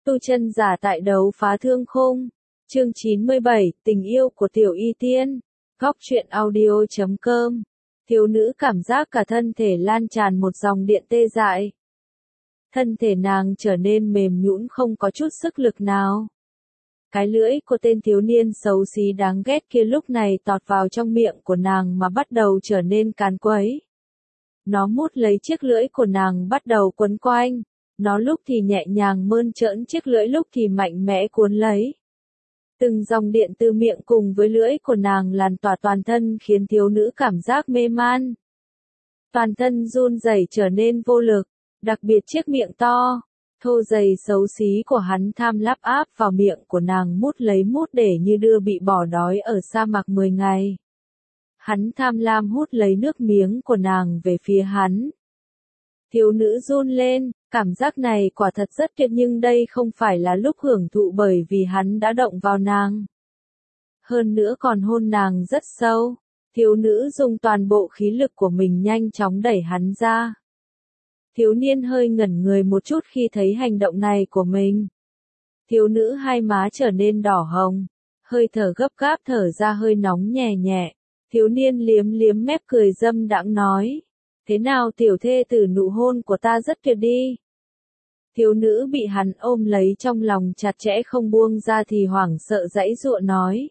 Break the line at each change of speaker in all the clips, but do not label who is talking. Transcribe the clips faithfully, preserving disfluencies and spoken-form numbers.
Tu chân giả tại đấu phá thương khung. Chương chín mươi bảy, tình yêu của Tiểu Y Tiên. Góc truyện audio chấm com. Thiếu nữ cảm giác cả thân thể lan tràn một dòng điện tê dại. Thân thể nàng trở nên mềm nhũn không có chút sức lực nào. Cái lưỡi của tên thiếu niên xấu xí đáng ghét kia lúc này tọt vào trong miệng của nàng mà bắt đầu trở nên càn quấy. Nó mút lấy chiếc lưỡi của nàng bắt đầu quấn quanh. Nó lúc thì nhẹ nhàng mơn trớn chiếc lưỡi lúc thì mạnh mẽ cuốn lấy. Từng dòng điện từ miệng cùng với lưỡi của nàng lan tỏa toàn thân khiến thiếu nữ cảm giác mê man. Toàn thân run rẩy trở nên vô lực, đặc biệt chiếc miệng to, thô dày xấu xí của hắn tham lắp áp vào miệng của nàng mút lấy mút để như đưa bị bỏ đói ở sa mạc mười ngày. Hắn tham lam hút lấy nước miếng của nàng về phía hắn. Thiếu nữ run lên, cảm giác này quả thật rất tuyệt nhưng đây không phải là lúc hưởng thụ bởi vì hắn đã động vào nàng. Hơn nữa còn hôn nàng rất sâu, thiếu nữ dùng toàn bộ khí lực của mình nhanh chóng đẩy hắn ra. Thiếu niên hơi ngẩn người một chút khi thấy hành động này của mình. Thiếu nữ hai má trở nên đỏ hồng, hơi thở gấp gáp thở ra hơi nóng nhẹ nhẹ. Thiếu niên liếm liếm mép cười dâm đãng nói. Thế nào tiểu thê tử nụ hôn của ta rất tuyệt đi. Thiếu nữ bị hắn ôm lấy trong lòng chặt chẽ không buông ra thì hoảng sợ giãy giụa nói.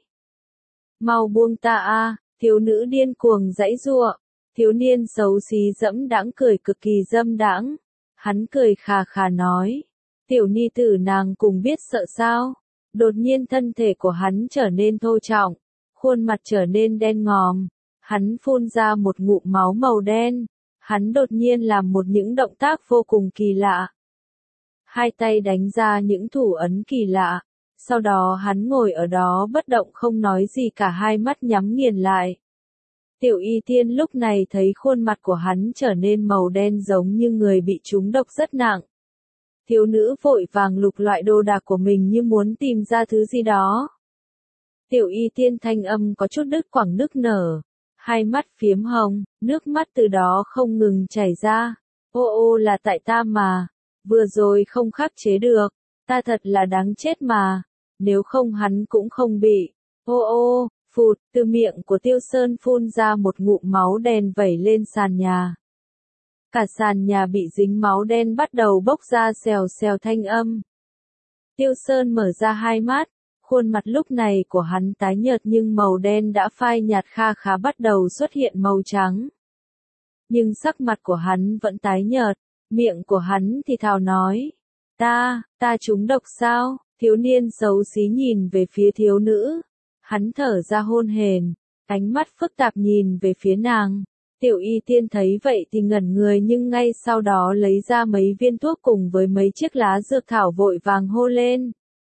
Mau buông ta a, thiếu nữ điên cuồng giãy giụa. Thiếu niên xấu xí dẫm đãng cười cực kỳ dâm đãng. Hắn cười khà khà nói. Tiểu ni tử nàng cùng biết sợ sao. Đột nhiên thân thể của hắn trở nên thô trọng. Khuôn mặt trở nên đen ngòm. Hắn phun ra một ngụm máu màu đen. Hắn đột nhiên làm một những động tác vô cùng kỳ lạ. Hai tay đánh ra những thủ ấn kỳ lạ. Sau đó hắn ngồi ở đó bất động không nói gì cả hai mắt nhắm nghiền lại. Tiểu Y Tiên lúc này thấy khuôn mặt của hắn trở nên màu đen giống như người bị trúng độc rất nặng. Thiếu nữ vội vàng lục loại đồ đạc của mình như muốn tìm ra thứ gì đó. Tiểu Y Tiên thanh âm có chút đứt quãng nức nở. Hai mắt phiếm hồng, nước mắt từ đó không ngừng chảy ra. Ô ô là tại ta mà, vừa rồi không khắc chế được, ta thật là đáng chết mà, nếu không hắn cũng không bị. Ô ô, phụt, từ miệng của Tiêu Sơn phun ra một ngụm máu đen vẩy lên sàn nhà. Cả sàn nhà bị dính máu đen bắt đầu bốc ra xèo xèo thanh âm. Tiêu Sơn mở ra hai mắt. Khuôn mặt lúc này của hắn tái nhợt nhưng màu đen đã phai nhạt kha khá bắt đầu xuất hiện màu trắng. Nhưng sắc mặt của hắn vẫn tái nhợt, miệng của hắn thì thào nói. Ta, ta trúng độc sao? Thiếu niên xấu xí nhìn về phía thiếu nữ. Hắn thở ra hôn hển, ánh mắt phức tạp nhìn về phía nàng. Tiểu Y Tiên thấy vậy thì ngẩn người nhưng ngay sau đó lấy ra mấy viên thuốc cùng với mấy chiếc lá dược thảo vội vàng hô lên.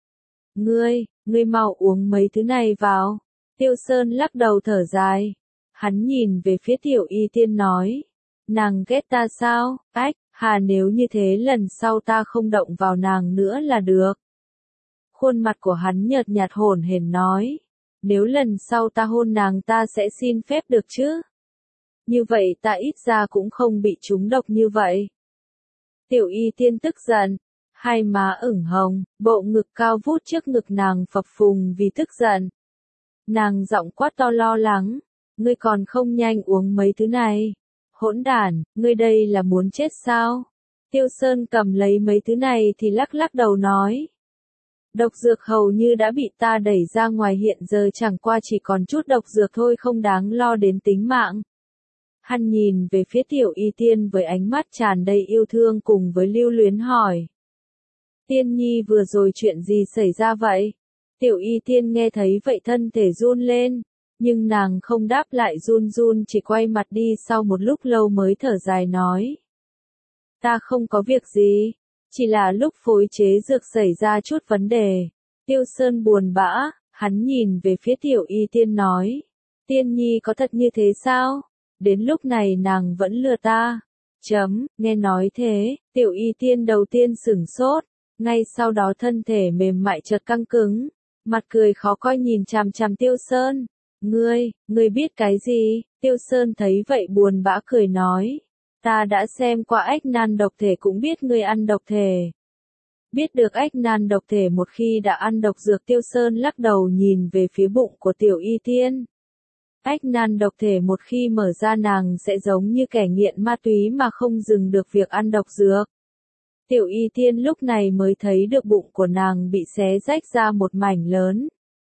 Ngươi, ngươi mau uống mấy thứ này vào. Tiêu Sơn lắc đầu thở dài. Hắn nhìn về phía Tiểu Y Tiên nói. Nàng ghét ta sao? Ách, hà nếu như thế lần sau ta không động vào nàng nữa là được. Khuôn mặt của hắn nhợt nhạt hổn hển nói. Nếu lần sau ta hôn nàng ta sẽ xin phép được chứ? Như vậy ta ít ra cũng không bị trúng độc như vậy. Tiểu Y Tiên tức giận. Hai má ửng hồng, bộ ngực cao vút trước ngực nàng phập phùng vì tức giận. Nàng giọng quát to lo lắng, ngươi còn không nhanh uống mấy thứ này. Hỗn đản, ngươi đây là muốn chết sao? Tiêu Sơn cầm lấy mấy thứ này thì lắc lắc đầu nói. Độc dược hầu như đã bị ta đẩy ra ngoài hiện giờ chẳng qua chỉ còn chút độc dược thôi không đáng lo đến tính mạng. Hắn nhìn về phía Tiểu Y Tiên với ánh mắt tràn đầy yêu thương cùng với lưu luyến hỏi. Tiên nhi vừa rồi chuyện gì xảy ra vậy? Tiểu Y Tiên nghe thấy vậy thân thể run lên, nhưng nàng không đáp lại run run chỉ quay mặt đi sau một lúc lâu mới thở dài nói. Ta không có việc gì, chỉ là lúc phối chế dược xảy ra chút vấn đề. Tiêu Sơn buồn bã, hắn nhìn về phía Tiểu Y Tiên nói. Tiên nhi có thật như thế sao? Đến lúc này nàng vẫn lừa ta. Chấm, nghe nói thế, Tiểu Y Tiên đầu tiên sửng sốt. Ngay sau đó thân thể mềm mại chợt căng cứng, mặt cười khó coi nhìn chằm chằm Tiêu Sơn. Ngươi, ngươi biết cái gì? Tiêu Sơn thấy vậy buồn bã cười nói. Ta đã xem qua ách nan độc thể cũng biết ngươi ăn độc thể. Biết được ách nan độc thể một khi đã ăn độc dược, Tiêu Sơn lắc đầu nhìn về phía bụng của Tiểu Y Tiên. Ách nan độc thể một khi mở ra nàng sẽ giống như kẻ nghiện ma túy mà không dừng được việc ăn độc dược. Tiểu Y Tiên lúc này mới thấy được bụng của nàng bị xé rách ra một mảnh lớn.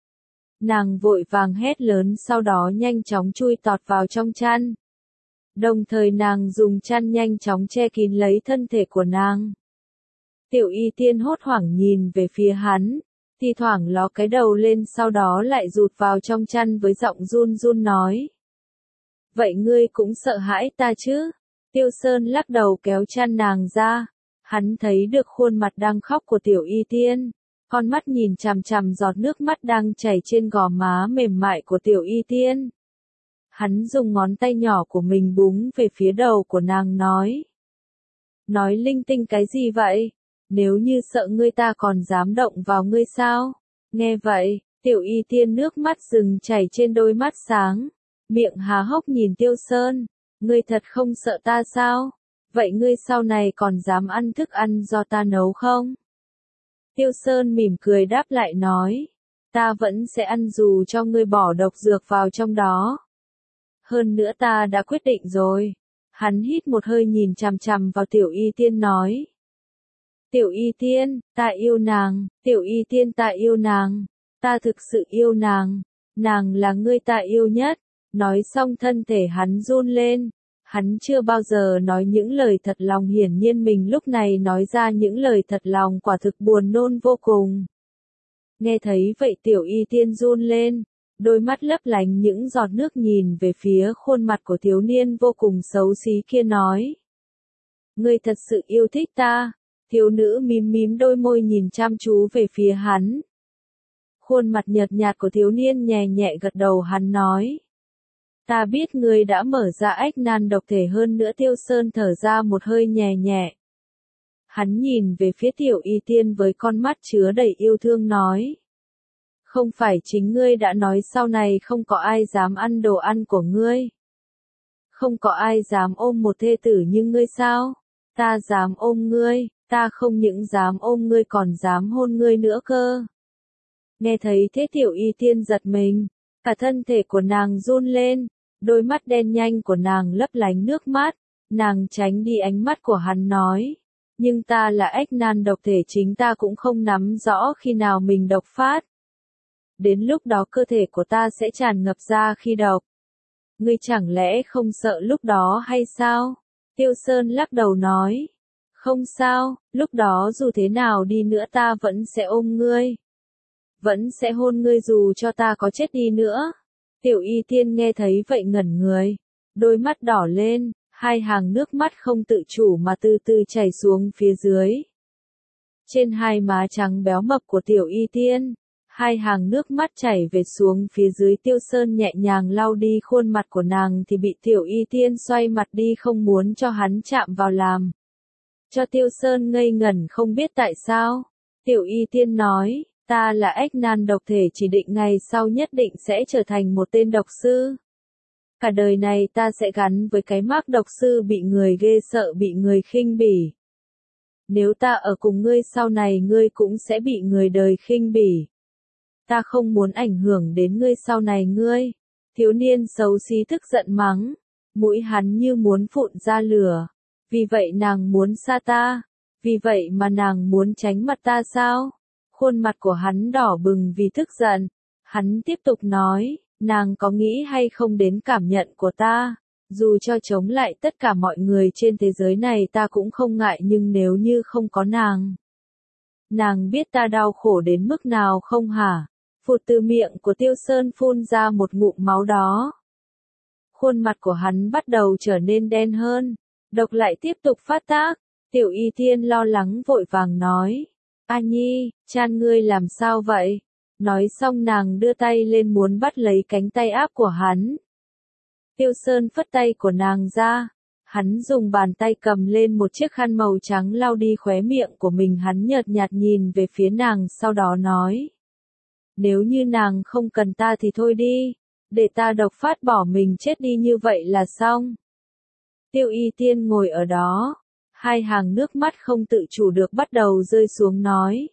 Nàng vội vàng hét lớn, sau đó nhanh chóng chui tọt vào trong chăn. Đồng thời nàng dùng chăn nhanh chóng che kín lấy thân thể của nàng. Tiểu Y Tiên hốt hoảng nhìn về phía hắn, thi thoảng ló cái đầu lên, sau đó lại rụt vào trong chăn với giọng run run nói. Vậy ngươi cũng sợ hãi ta chứ? Tiêu Sơn lắc đầu kéo chăn nàng ra. Hắn thấy được khuôn mặt đang khóc của Tiểu Y Tiên. Con mắt nhìn chằm chằm giọt nước mắt đang chảy trên gò má mềm mại của Tiểu Y Tiên. Hắn dùng ngón tay nhỏ của mình búng về phía đầu của nàng nói. Nói linh tinh cái gì vậy? Nếu như sợ ngươi ta còn dám động vào ngươi sao? Nghe vậy, Tiểu Y Tiên nước mắt rừng chảy trên đôi mắt sáng. Miệng há hốc nhìn Tiêu Sơn. Ngươi thật không sợ ta sao? Vậy ngươi sau này còn dám ăn thức ăn do ta nấu không? Tiêu Sơn mỉm cười đáp lại nói. Ta vẫn sẽ ăn dù cho ngươi bỏ độc dược vào trong đó. Hơn nữa ta đã quyết định rồi. Hắn hít một hơi nhìn chằm chằm vào Tiểu Y Tiên nói. Tiểu Y Tiên, ta yêu nàng. Tiểu Y Tiên, ta yêu nàng. Ta thực sự yêu nàng. Nàng là người ta yêu nhất. Nói xong thân thể hắn run lên. Hắn chưa bao giờ nói những lời thật lòng, hiển nhiên mình lúc này nói ra những lời thật lòng quả thực buồn nôn vô cùng. Nghe thấy vậy Tiểu Y Tiên run lên, đôi mắt lấp lánh những giọt nước nhìn về phía khuôn mặt của thiếu niên vô cùng xấu xí kia nói. Ngươi thật sự yêu thích ta, thiếu nữ mím mím đôi môi nhìn chăm chú về phía hắn. Khuôn mặt nhợt nhạt của thiếu niên nhẹ nhẹ gật đầu, hắn nói. Ta biết ngươi đã mở ra ách nan độc thể, hơn nữa Tiêu Sơn thở ra một hơi nhẹ nhẹ. Hắn nhìn về phía Tiểu Y Tiên với con mắt chứa đầy yêu thương nói. Không phải chính ngươi đã nói sau này không có ai dám ăn đồ ăn của ngươi? Không có ai dám ôm một thê tử như ngươi sao? Ta dám ôm ngươi, ta không những dám ôm ngươi còn dám hôn ngươi nữa cơ. Nghe thấy thế Tiểu Y Tiên giật mình, cả thân thể của nàng run lên. Đôi mắt đen nhanh của nàng lấp lánh nước mắt, nàng tránh đi ánh mắt của hắn nói. Nhưng ta là ách nan độc thể, chính ta cũng không nắm rõ khi nào mình độc phát. Đến lúc đó cơ thể của ta sẽ tràn ngập ra khi độc. Ngươi chẳng lẽ không sợ lúc đó hay sao? Tiêu Sơn lắc đầu nói. Không sao, lúc đó dù thế nào đi nữa ta vẫn sẽ ôm ngươi. Vẫn sẽ hôn ngươi dù cho ta có chết đi nữa. Tiểu Y Tiên nghe thấy vậy ngẩn người, đôi mắt đỏ lên, hai hàng nước mắt không tự chủ mà từ từ chảy xuống phía dưới. Trên hai má trắng béo mập của Tiểu Y Tiên, hai hàng nước mắt chảy về xuống phía dưới. Tiêu Sơn nhẹ nhàng lau đi khuôn mặt của nàng thì bị Tiểu Y Tiên xoay mặt đi, không muốn cho hắn chạm vào làm. Cho Tiêu Sơn ngây ngẩn không biết tại sao. Tiểu Y Tiên nói. Ta là ách nan độc thể, chỉ định ngày sau nhất định sẽ trở thành một tên độc sư. Cả đời này ta sẽ gắn với cái mác độc sư, bị người ghê sợ, bị người khinh bỉ. Nếu ta ở cùng ngươi sau này ngươi cũng sẽ bị người đời khinh bỉ. Ta không muốn ảnh hưởng đến ngươi sau này ngươi. Thiếu niên xấu xí tức giận mắng, mũi hắn như muốn phụn ra lửa. Vì vậy nàng muốn xa ta, vì vậy mà nàng muốn tránh mặt ta sao? Khuôn mặt của hắn đỏ bừng vì tức giận. Hắn tiếp tục nói, nàng có nghĩ hay không đến cảm nhận của ta? Dù cho chống lại tất cả mọi người trên thế giới này ta cũng không ngại, nhưng nếu như không có nàng. Nàng biết ta đau khổ đến mức nào không hả? Phụt, từ miệng của Tiêu Sơn phun ra một ngụm máu đó. Khuôn mặt của hắn bắt đầu trở nên đen hơn. Độc lại tiếp tục phát tác. Tiểu Y Tiên lo lắng vội vàng nói. A Nhi, chan ngươi làm sao vậy? Nói xong nàng đưa tay lên muốn bắt lấy cánh tay áp của hắn. Tiêu Sơn phất tay của nàng ra. Hắn dùng bàn tay cầm lên một chiếc khăn màu trắng lau đi khóe miệng của mình. Hắn nhợt nhạt nhìn về phía nàng, sau đó nói. Nếu như nàng không cần ta thì thôi đi. Để ta độc phát bỏ mình chết đi như vậy là xong. Tiêu Y Tiên ngồi ở đó. Hai hàng nước mắt không tự chủ được bắt đầu rơi xuống nói.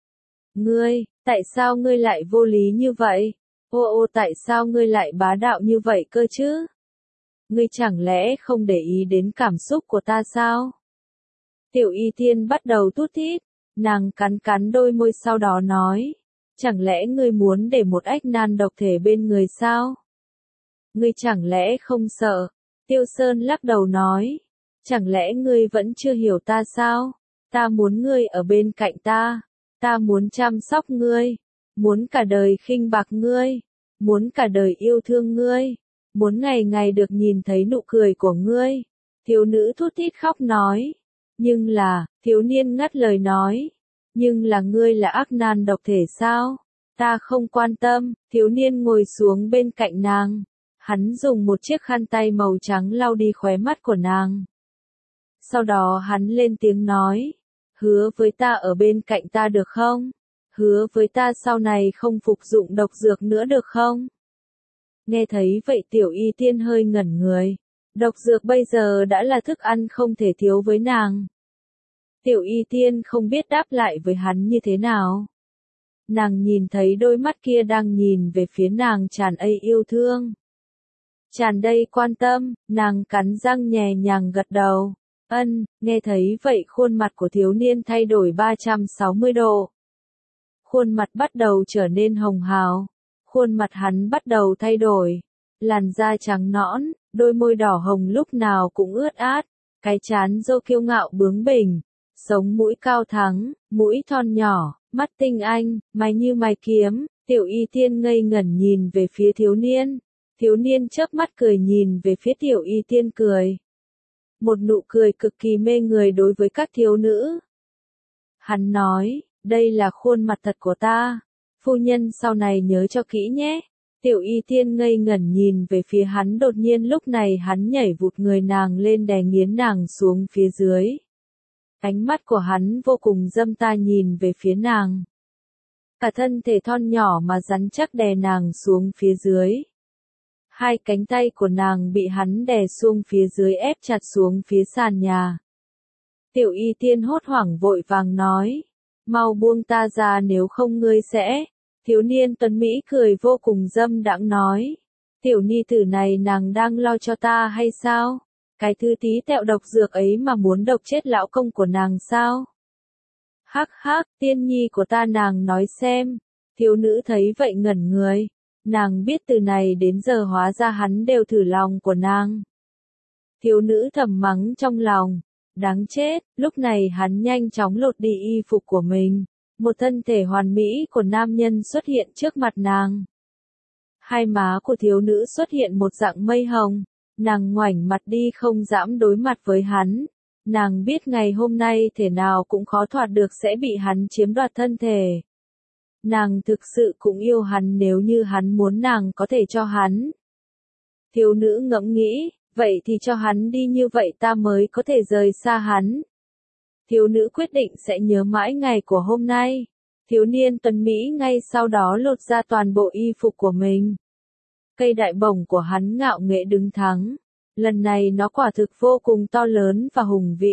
Ngươi, tại sao ngươi lại vô lý như vậy? Ô ô tại sao ngươi lại bá đạo như vậy cơ chứ? Ngươi chẳng lẽ không để ý đến cảm xúc của ta sao? Tiểu Y Tiên bắt đầu tút thít, nàng cắn cắn đôi môi sau đó nói. Chẳng lẽ ngươi muốn để một ách nan độc thể bên người sao? Ngươi chẳng lẽ không sợ? Tiêu Sơn lắc đầu nói. Chẳng lẽ ngươi vẫn chưa hiểu ta sao? Ta muốn ngươi ở bên cạnh ta. Ta muốn chăm sóc ngươi. Muốn cả đời khinh bạc ngươi. Muốn cả đời yêu thương ngươi. Muốn ngày ngày được nhìn thấy nụ cười của ngươi. Thiếu nữ thút thít khóc nói. Nhưng là, thiếu niên ngắt lời nói. Nhưng là ngươi là ác nan độc thể sao? Ta không quan tâm. Thiếu niên ngồi xuống bên cạnh nàng. Hắn dùng một chiếc khăn tay màu trắng lau đi khóe mắt của nàng. Sau đó hắn lên tiếng nói. Hứa với ta ở bên cạnh ta được không? Hứa với ta sau này không phục dụng độc dược nữa được không? Nghe thấy vậy Tiểu Y Tiên hơi ngẩn người. Độc dược bây giờ đã là thức ăn không thể thiếu với nàng. Tiểu Y Tiên không biết đáp lại với hắn như thế nào. Nàng nhìn thấy đôi mắt kia đang nhìn về phía nàng tràn đầy yêu thương. Tràn đầy quan tâm, nàng cắn răng nhẹ nhàng gật đầu. Ân, nghe thấy vậy khuôn mặt của thiếu niên thay đổi ba trăm sáu mươi độ. Khuôn mặt bắt đầu trở nên hồng hào. Khuôn mặt hắn bắt đầu thay đổi. Làn da trắng nõn, đôi môi đỏ hồng lúc nào cũng ướt át. Cái trán râu kiêu ngạo bướng bỉnh. Sống mũi cao thắng, mũi thon nhỏ, mắt tinh anh, mày như mày kiếm. Tiểu Y Tiên ngây ngẩn nhìn về phía thiếu niên. Thiếu niên chớp mắt cười nhìn về phía Tiểu Y Tiên cười. Một nụ cười cực kỳ mê người đối với các thiếu nữ. Hắn nói, đây là khuôn mặt thật của ta. Phu nhân sau này nhớ cho kỹ nhé. Tiểu Y Tiên ngây ngẩn nhìn về phía hắn, đột nhiên lúc này hắn nhảy vụt người nàng lên đè nghiến nàng xuống phía dưới. Ánh mắt của hắn vô cùng dâm ta nhìn về phía nàng. Cả thân thể thon nhỏ mà rắn chắc đè nàng xuống phía dưới. Hai cánh tay của nàng bị hắn đè xuống phía dưới ép chặt xuống phía sàn nhà. Tiểu Y Tiên hốt hoảng vội vàng nói. Mau buông ta ra nếu không ngươi sẽ. Thiếu niên tuấn Mỹ cười vô cùng dâm đãng nói. Tiểu ni tử này nàng đang lo cho ta hay sao? Cái thứ tí tẹo độc dược ấy mà muốn độc chết lão công của nàng sao? Hắc hắc, tiên nhi của ta nàng nói xem. Thiếu nữ thấy vậy ngẩn người. Nàng biết từ này đến giờ hóa ra hắn đều thử lòng của nàng. Thiếu nữ thầm mắng trong lòng. Đáng chết, lúc này hắn nhanh chóng lột đi y phục của mình. Một thân thể hoàn mỹ của nam nhân xuất hiện trước mặt nàng. Hai má của thiếu nữ xuất hiện một dạng mây hồng. Nàng ngoảnh mặt đi không dám đối mặt với hắn. Nàng biết ngày hôm nay thể nào cũng khó thoát được sẽ bị hắn chiếm đoạt thân thể. Nàng thực sự cũng yêu hắn nếu như hắn muốn nàng có thể cho hắn. Thiếu nữ ngẫm nghĩ, vậy thì cho hắn đi như vậy ta mới có thể rời xa hắn. Thiếu nữ quyết định sẽ nhớ mãi ngày của hôm nay. Thiếu niên tuấn Mỹ ngay sau đó lột ra toàn bộ y phục của mình. Cây đại bổng của hắn ngạo nghễ đứng thẳng. Lần này nó quả thực vô cùng to lớn và hùng vĩ.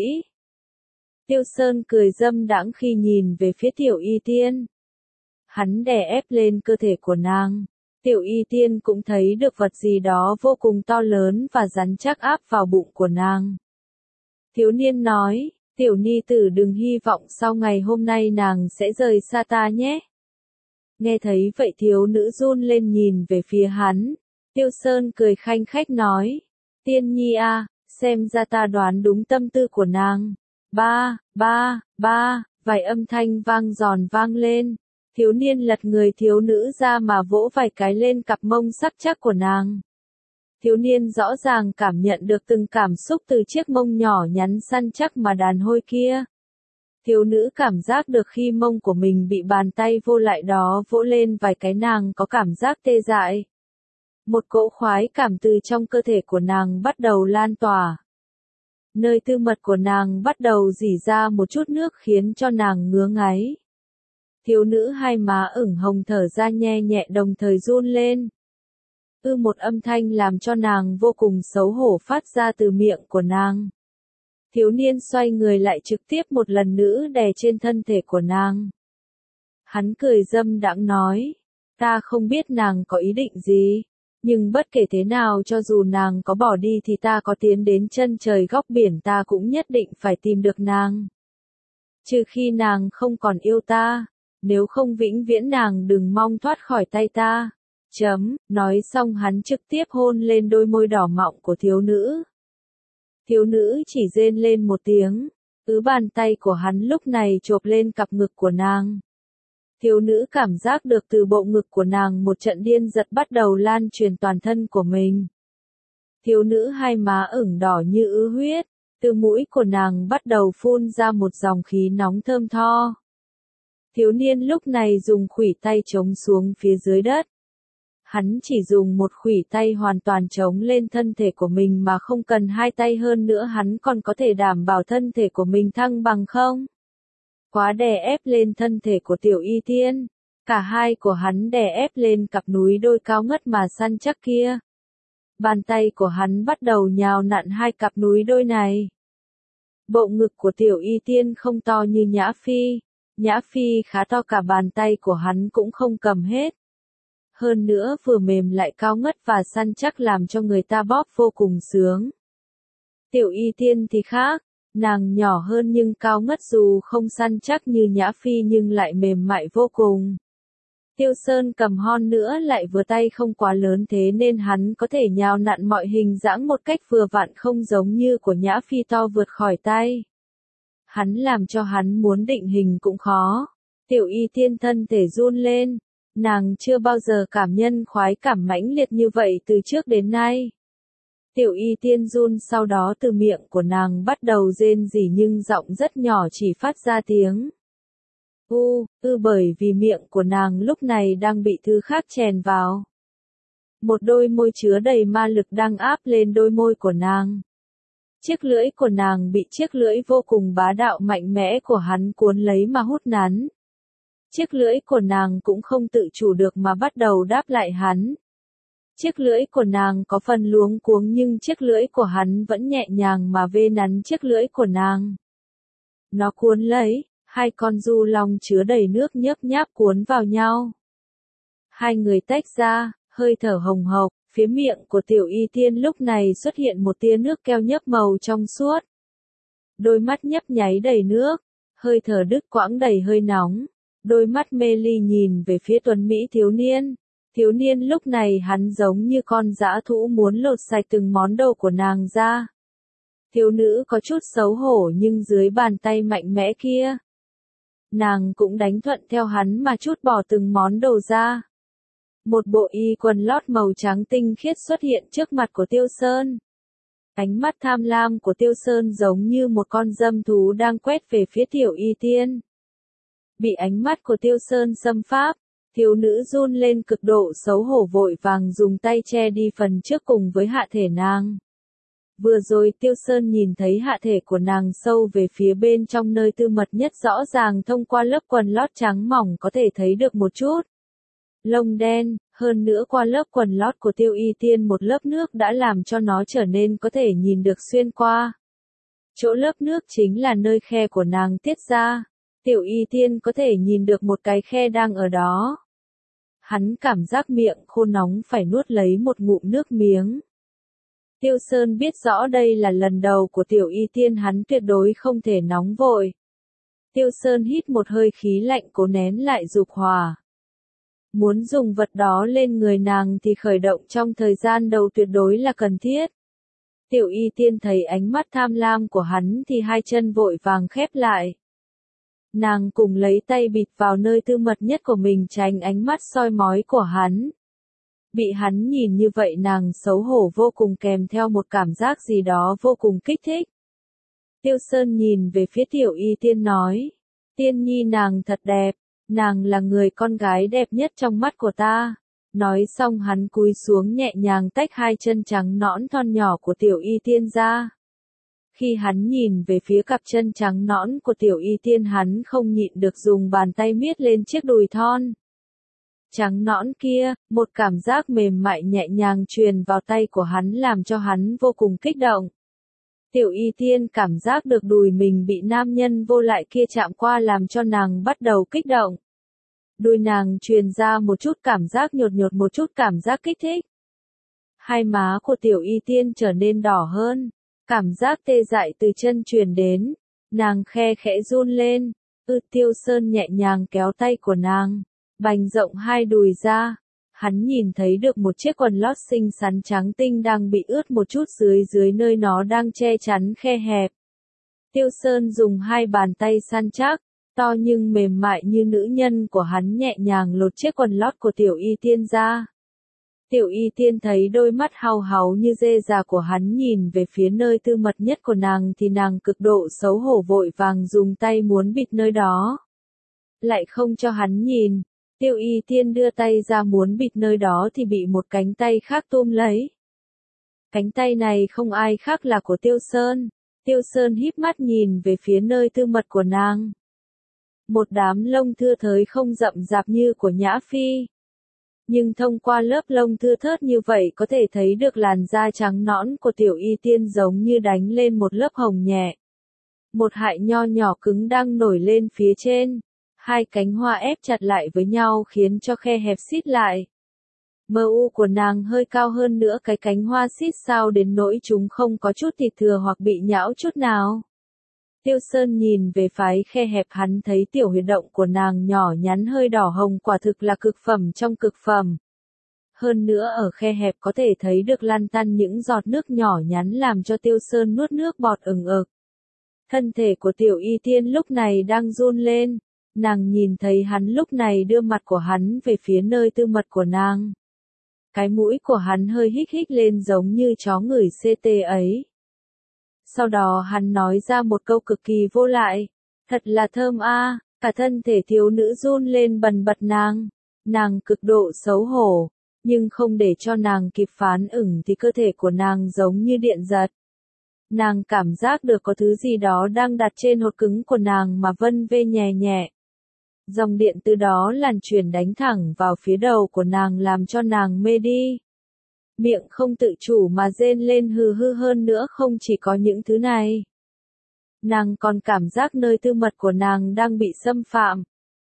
Tiêu Sơn cười dâm đãng khi nhìn về phía Tiểu Y Tiên. Hắn đè ép lên cơ thể của nàng. Tiểu Y Tiên cũng thấy được vật gì đó vô cùng to lớn và rắn chắc áp vào bụng của nàng. Thiếu niên nói, tiểu ni tử đừng hy vọng sau ngày hôm nay nàng sẽ rời xa ta nhé. Nghe thấy vậy thiếu nữ run lên nhìn về phía hắn. Tiêu Sơn cười khanh khách nói, tiên nhi a, xem ra ta đoán đúng tâm tư của nàng. Ba, ba, ba, vài âm thanh vang giòn vang lên. Thiếu niên lật người thiếu nữ ra mà vỗ vài cái lên cặp mông sắc chắc của nàng. Thiếu niên rõ ràng cảm nhận được từng cảm xúc từ chiếc mông nhỏ nhắn săn chắc mà đàn hôi kia. Thiếu nữ cảm giác được khi mông của mình bị bàn tay vô lại đó vỗ lên vài cái nàng có cảm giác tê dại. Một cỗ khoái cảm từ trong cơ thể của nàng bắt đầu lan tỏa. Nơi tư mật của nàng bắt đầu rỉ ra một chút nước khiến cho nàng ngứa ngáy. Thiếu nữ hai má ửng hồng thở ra nhe nhẹ đồng thời run lên. Ư một âm thanh làm cho nàng vô cùng xấu hổ phát ra từ miệng của nàng. Thiếu niên xoay người lại trực tiếp một lần nữa đè trên thân thể của nàng. Hắn cười dâm đãng nói, ta không biết nàng có ý định gì, nhưng bất kể thế nào cho dù nàng có bỏ đi thì ta có tiến đến chân trời góc biển ta cũng nhất định phải tìm được nàng. Trừ khi nàng không còn yêu ta, nếu không vĩnh viễn nàng đừng mong thoát khỏi tay ta. Chấm, nói xong hắn trực tiếp hôn lên đôi môi đỏ mọng của thiếu nữ. Thiếu nữ chỉ rên lên một tiếng, ứ bàn tay của hắn lúc này chộp lên cặp ngực của nàng. Thiếu nữ cảm giác được từ bộ ngực của nàng một trận điên giật bắt đầu lan truyền toàn thân của mình. Thiếu nữ hai má ửng đỏ như ứ huyết, từ mũi của nàng bắt đầu phun ra một dòng khí nóng thơm tho. Thiếu niên lúc này dùng khuỷu tay chống xuống phía dưới đất. Hắn chỉ dùng một khuỷu tay hoàn toàn chống lên thân thể của mình mà không cần hai tay, hơn nữa hắn còn có thể đảm bảo thân thể của mình thăng bằng không? Quá đè ép lên thân thể của Tiểu Y Tiên, cả hai của hắn đè ép lên cặp núi đôi cao ngất mà săn chắc kia. Bàn tay của hắn bắt đầu nhào nặn hai cặp núi đôi này. Bộ ngực của Tiểu Y Tiên không to như Nhã Phi, Nhã Phi khá to, cả bàn tay của hắn cũng không cầm hết. Hơn nữa vừa mềm lại cao ngất và săn chắc làm cho người ta bóp vô cùng sướng. Tiểu Y Tiên thì khác, nàng nhỏ hơn nhưng cao ngất, dù không săn chắc như Nhã Phi nhưng lại mềm mại vô cùng. Tiêu Sơn cầm hon nữa lại vừa tay không quá lớn thế nên hắn có thể nhào nặn mọi hình dáng một cách vừa vặn, không giống như của Nhã Phi to vượt khỏi tay. Hắn làm cho hắn muốn định hình cũng khó. Tiểu Y Tiên thân thể run lên. Nàng chưa bao giờ cảm nhận khoái cảm mãnh liệt như vậy từ trước đến nay. Tiểu Y Tiên run, sau đó từ miệng của nàng bắt đầu rên rỉ nhưng giọng rất nhỏ, chỉ phát ra tiếng u, ư, bởi vì miệng của nàng lúc này đang bị thứ khác chèn vào. Một đôi môi chứa đầy ma lực đang áp lên đôi môi của nàng. Chiếc lưỡi của nàng bị chiếc lưỡi vô cùng bá đạo mạnh mẽ của hắn cuốn lấy mà hút nắn. Chiếc lưỡi của nàng cũng không tự chủ được mà bắt đầu đáp lại hắn. Chiếc lưỡi của nàng có phần luống cuống nhưng chiếc lưỡi của hắn vẫn nhẹ nhàng mà vê nắn chiếc lưỡi của nàng. Nó cuốn lấy, hai con du long chứa đầy nước nhấp nháp cuốn vào nhau. Hai người tách ra, hơi thở hồng hộc, phía miệng của Tiểu Y Tiên lúc này xuất hiện một tia nước keo nhấp màu trong suốt. Đôi mắt nhấp nháy đầy nước, hơi thở đứt quãng đầy hơi nóng. Đôi mắt mê ly nhìn về phía tuấn mỹ thiếu niên. Thiếu niên lúc này hắn giống như con dã thú muốn lột sạch từng món đồ của nàng ra. Thiếu nữ có chút xấu hổ nhưng dưới bàn tay mạnh mẽ kia, nàng cũng đánh thuận theo hắn mà trút bỏ từng món đồ ra. Một bộ y quần lót màu trắng tinh khiết xuất hiện trước mặt của Tiêu Sơn. Ánh mắt tham lam của Tiêu Sơn giống như một con dâm thú đang quét về phía Tiểu Y Tiên. Bị ánh mắt của Tiêu Sơn xâm pháp, thiếu nữ run lên cực độ xấu hổ, vội vàng dùng tay che đi phần trước cùng với hạ thể nàng. Vừa rồi Tiêu Sơn nhìn thấy hạ thể của nàng sâu về phía bên trong nơi tư mật nhất, rõ ràng thông qua lớp quần lót trắng mỏng có thể thấy được một chút lông đen, hơn nữa qua lớp quần lót của Tiêu Y Tiên một lớp nước đã làm cho nó trở nên có thể nhìn được xuyên qua. Chỗ lớp nước chính là nơi khe của nàng tiết ra. Tiểu Y Tiên có thể nhìn được một cái khe đang ở đó. Hắn cảm giác miệng khô nóng phải nuốt lấy một ngụm nước miếng. Tiêu Sơn biết rõ đây là lần đầu của Tiểu Y Tiên, hắn tuyệt đối không thể nóng vội. Tiêu Sơn hít một hơi khí lạnh cố nén lại dục hỏa. Muốn dùng vật đó lên người nàng thì khởi động trong thời gian đầu tuyệt đối là cần thiết. Tiểu Y Tiên thấy ánh mắt tham lam của hắn thì hai chân vội vàng khép lại. Nàng cùng lấy tay bịt vào nơi tư mật nhất của mình tránh ánh mắt soi mói của hắn. Bị hắn nhìn như vậy nàng xấu hổ vô cùng, kèm theo một cảm giác gì đó vô cùng kích thích. Tiêu Sơn nhìn về phía Tiểu Y Tiên nói, Tiên nhi nàng thật đẹp, nàng là người con gái đẹp nhất trong mắt của ta. Nói xong hắn cúi xuống nhẹ nhàng tách hai chân trắng nõn thon nhỏ của Tiểu Y Tiên ra. Khi hắn nhìn về phía cặp chân trắng nõn của Tiểu Y Tiên, hắn không nhịn được dùng bàn tay miết lên chiếc đùi thon trắng nõn kia, một cảm giác mềm mại nhẹ nhàng truyền vào tay của hắn làm cho hắn vô cùng kích động. Tiểu Y Tiên cảm giác được đùi mình bị nam nhân vô lại kia chạm qua làm cho nàng bắt đầu kích động. Đùi nàng truyền ra một chút cảm giác nhột nhột, một chút cảm giác kích thích. Hai má của Tiểu Y Tiên trở nên đỏ hơn, cảm giác tê dại từ chân truyền đến, nàng khe khẽ run lên. Ư Tiêu Sơn nhẹ nhàng kéo tay của nàng, bành rộng hai đùi ra. Hắn nhìn thấy được một chiếc quần lót xinh xắn trắng tinh đang bị ướt một chút dưới dưới nơi nó đang che chắn khe hẹp. Tiêu Sơn dùng hai bàn tay săn chắc, to nhưng mềm mại như nữ nhân của hắn nhẹ nhàng lột chiếc quần lót của Tiểu Y Tiên ra. Tiểu Y Tiên thấy đôi mắt hau háu như dê già của hắn nhìn về phía nơi tư mật nhất của nàng thì nàng cực độ xấu hổ vội vàng dùng tay muốn bịt nơi đó. Lại không cho hắn nhìn. Tiêu Y Tiên đưa tay ra muốn bịt nơi đó thì bị một cánh tay khác túm lấy. Cánh tay này không ai khác là của Tiêu Sơn. Tiêu Sơn híp mắt nhìn về phía nơi tư mật của nàng. Một đám lông thưa thới không rậm rạp như của Nhã Phi. Nhưng thông qua lớp lông thưa thớt như vậy có thể thấy được làn da trắng nõn của Tiểu Y Tiên giống như đánh lên một lớp hồng nhẹ. Một hại nho nhỏ cứng đang nổi lên phía trên. Hai cánh hoa ép chặt lại với nhau khiến cho khe hẹp xít lại. Mơ u của nàng hơi cao hơn nữa cái cánh hoa xít sao đến nỗi chúng không có chút thịt thừa hoặc bị nhão chút nào. Tiêu Sơn nhìn về phái khe hẹp, hắn thấy tiểu huyệt động của nàng nhỏ nhắn hơi đỏ hồng, quả thực là cực phẩm trong cực phẩm. Hơn nữa ở khe hẹp có thể thấy được lăn tăn những giọt nước nhỏ nhắn làm cho Tiêu Sơn nuốt nước bọt ừng ực. Thân thể của Tiểu Y Tiên lúc này đang run lên. Nàng nhìn thấy hắn lúc này đưa mặt của hắn về phía nơi tư mật của nàng. Cái mũi của hắn hơi hích hích lên giống như chó ngửi xê tê ấy. Sau đó hắn nói ra một câu cực kỳ vô lại. Thật là thơm a. À. Cả thân thể thiếu nữ run lên bần bật nàng. Nàng cực độ xấu hổ. Nhưng không để cho nàng kịp phản ứng thì cơ thể của nàng giống như điện giật. Nàng cảm giác được có thứ gì đó đang đặt trên hột cứng của nàng mà vân vê nhẹ nhẹ. Dòng điện từ đó làn truyền đánh thẳng vào phía đầu của nàng làm cho nàng mê đi. Miệng không tự chủ mà rên lên hừ hư, hơn nữa không chỉ có những thứ này. Nàng còn cảm giác nơi tư mật của nàng đang bị xâm phạm.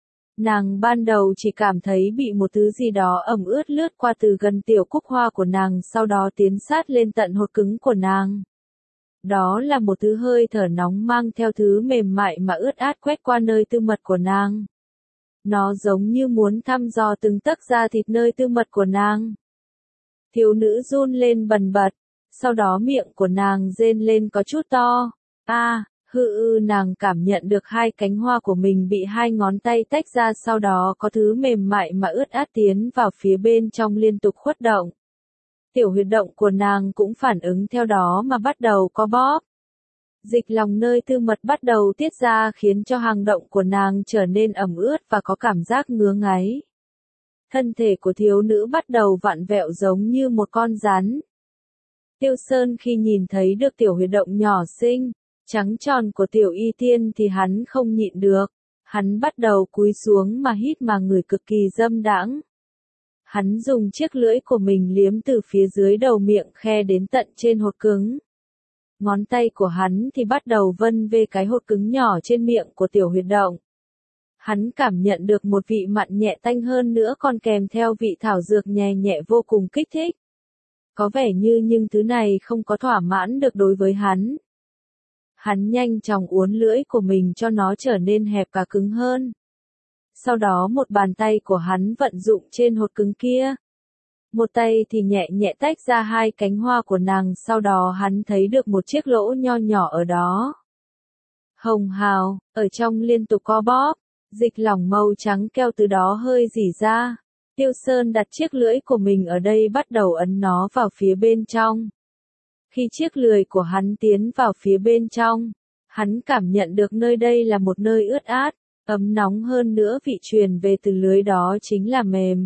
Nàng ban đầu chỉ cảm thấy bị một thứ gì đó ẩm ướt lướt qua từ gần tiểu cúc hoa của nàng, sau đó tiến sát lên tận hột cứng của nàng. Đó là một thứ hơi thở nóng mang theo thứ mềm mại mà ướt át quét qua nơi tư mật của nàng. Nó giống như muốn thăm dò từng tấc da thịt nơi tư mật của nàng. Thiếu nữ run lên bần bật, sau đó miệng của nàng rên lên có chút to. A, à, hư ư nàng cảm nhận được hai cánh hoa của mình bị hai ngón tay tách ra, sau đó có thứ mềm mại mà ướt át tiến vào phía bên trong liên tục khuất động. Tiểu huyệt động của nàng cũng phản ứng theo đó mà bắt đầu co bóp. Dịch lòng nơi tư mật bắt đầu tiết ra khiến cho hang động của nàng trở nên ẩm ướt và có cảm giác ngứa ngáy. Thân thể của thiếu nữ bắt đầu vặn vẹo giống như một con rắn. Tiêu Sơn khi nhìn thấy được tiểu huyệt động nhỏ xinh, trắng tròn của Tiểu Y Tiên thì hắn không nhịn được. Hắn bắt đầu cúi xuống mà hít mà ngửi cực kỳ dâm đãng. Hắn dùng chiếc lưỡi của mình liếm từ phía dưới đầu miệng khe đến tận trên hột cứng. Ngón tay của hắn thì bắt đầu vân về cái hột cứng nhỏ trên miệng của tiểu huyệt động. Hắn cảm nhận được một vị mặn nhẹ tanh, hơn nữa còn kèm theo vị thảo dược nhẹ nhẹ vô cùng kích thích. Có vẻ như nhưng thứ này không có thỏa mãn được đối với hắn. Hắn nhanh chóng uốn lưỡi của mình cho nó trở nên hẹp và cứng hơn. Sau đó một bàn tay của hắn vận dụng trên hột cứng kia. Một tay thì nhẹ nhẹ tách ra hai cánh hoa của nàng, sau đó hắn thấy được một chiếc lỗ nho nhỏ ở đó. Hồng hào, ở trong liên tục co bóp, dịch lỏng màu trắng keo từ đó hơi rỉ ra. Tiêu Sơn đặt chiếc lưỡi của mình ở đây, bắt đầu ấn nó vào phía bên trong. Khi chiếc lưỡi của hắn tiến vào phía bên trong, hắn cảm nhận được nơi đây là một nơi ướt át, ấm nóng, hơn nữa vị truyền về từ lưỡi đó chính là mềm.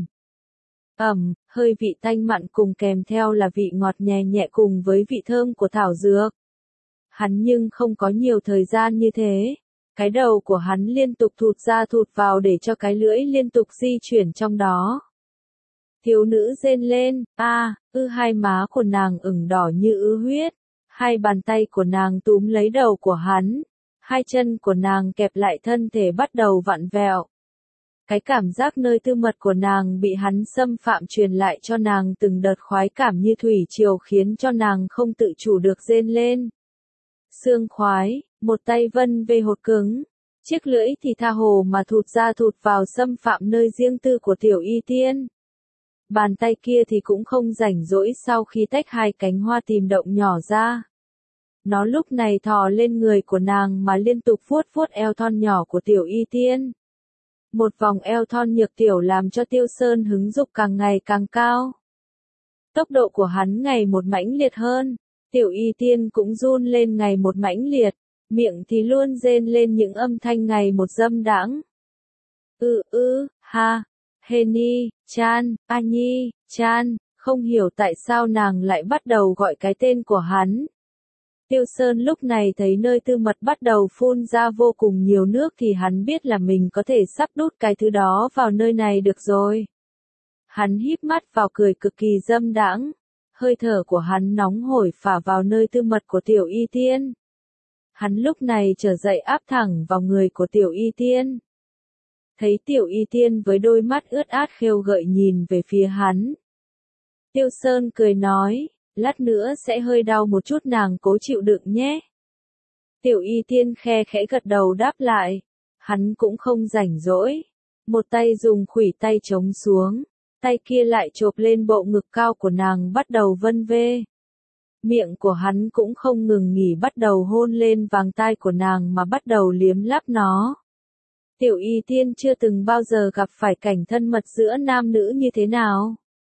Ẩm, hơi vị tanh mặn cùng kèm theo là vị ngọt nhẹ nhẹ cùng với vị thơm của thảo dược. Hắn nhưng không có nhiều thời gian như thế. Cái đầu của hắn liên tục thụt ra thụt vào để cho cái lưỡi liên tục di chuyển trong đó. Thiếu nữ rên lên, a, ư hai má của nàng ửng đỏ như ứ huyết. Hai bàn tay của nàng túm lấy đầu của hắn, hai chân của nàng kẹp lại thân thể bắt đầu vặn vẹo. Cái cảm giác nơi tư mật của nàng bị hắn xâm phạm truyền lại cho nàng từng đợt khoái cảm như thủy triều khiến cho nàng không tự chủ được rên lên. Sương khoái, một tay vân về hột cứng, chiếc lưỡi thì tha hồ mà thụt ra thụt vào xâm phạm nơi riêng tư của Tiểu Y Tiên. Bàn tay kia thì cũng không rảnh rỗi sau khi tách hai cánh hoa tìm động nhỏ ra. Nó lúc này thò lên người của nàng mà liên tục vuốt vuốt eo thon nhỏ của Tiểu Y Tiên. Một vòng eo thon nhược tiểu làm cho Tiêu Sơn hứng dục càng ngày càng cao. Tốc độ của hắn ngày một mãnh liệt hơn, Tiểu Y Tiên cũng run lên ngày một mãnh liệt, miệng thì luôn rên lên những âm thanh ngày một dâm đãng. Ư ư, ha, Heni, Chan, A Nhi, Chan, không hiểu tại sao nàng lại bắt đầu gọi cái tên của hắn. Tiêu Sơn lúc này thấy nơi tư mật bắt đầu phun ra vô cùng nhiều nước thì hắn biết là mình có thể sắp đút cái thứ đó vào nơi này được rồi. Hắn híp mắt vào cười cực kỳ dâm đãng, hơi thở của hắn nóng hổi phả vào nơi tư mật của Tiểu Y Tiên. Hắn lúc này trở dậy áp thẳng vào người của Tiểu Y Tiên. Thấy Tiểu Y Tiên với đôi mắt ướt át khêu gợi nhìn về phía hắn. Tiêu Sơn cười nói, lát nữa sẽ hơi đau một chút, nàng cố chịu đựng nhé. Tiểu Y Tiên khe khẽ gật đầu đáp lại. Hắn cũng không rảnh rỗi. Một tay dùng khuỷu tay chống xuống, tay kia lại chộp lên bộ ngực cao của nàng bắt đầu vân vê. Miệng của hắn cũng không ngừng nghỉ bắt đầu hôn lên vàng tai của nàng mà bắt đầu liếm láp nó. Tiểu Y Tiên chưa từng bao giờ gặp phải cảnh thân mật giữa nam nữ như thế nào.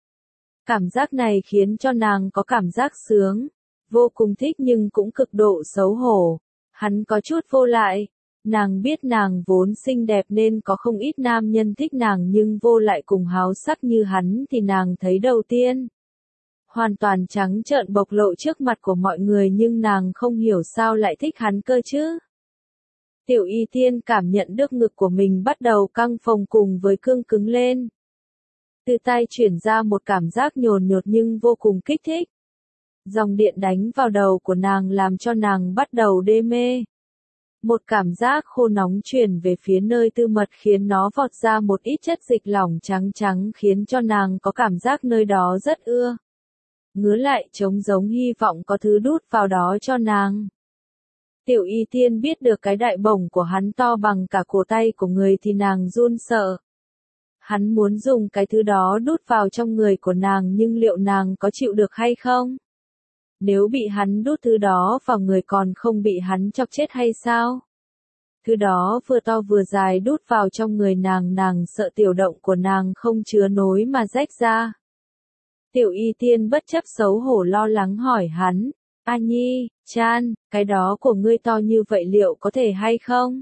Cảm giác này khiến cho nàng có cảm giác sướng, vô cùng thích nhưng cũng cực độ xấu hổ. Hắn có chút vô lại. Nàng biết nàng vốn xinh đẹp nên có không ít nam nhân thích nàng nhưng vô lại cùng háo sắc như hắn thì nàng thấy đầu tiên. Hoàn toàn trắng trợn bộc lộ trước mặt của mọi người nhưng nàng không hiểu sao lại thích hắn cơ chứ. Tiểu Y Tiên cảm nhận được ngực của mình bắt đầu căng phồng cùng với cương cứng lên. Từ tay chuyển ra một cảm giác nhồn nhột nhưng vô cùng kích thích. Dòng điện đánh vào đầu của nàng làm cho nàng bắt đầu đê mê. Một cảm giác khô nóng truyền về phía nơi tư mật khiến nó vọt ra một ít chất dịch lỏng trắng trắng khiến cho nàng có cảm giác nơi đó rất ưa. Ngứa lại trống giống hy vọng có thứ đút vào đó cho nàng. Tiểu Y Tiên biết được cái đại bổng của hắn to bằng cả cổ tay của người thì nàng run sợ. Hắn muốn dùng cái thứ đó đút vào trong người của nàng nhưng liệu nàng có chịu được hay không? Nếu bị hắn đút thứ đó vào người còn không bị hắn chọc chết hay sao? Thứ đó vừa to vừa dài đút vào trong người nàng, nàng sợ tiểu động của nàng không chứa nối mà rách ra. Tiểu Y Tiên bất chấp xấu hổ lo lắng hỏi hắn, A Nhi, Chan, cái đó của ngươi to như vậy liệu có thể hay không?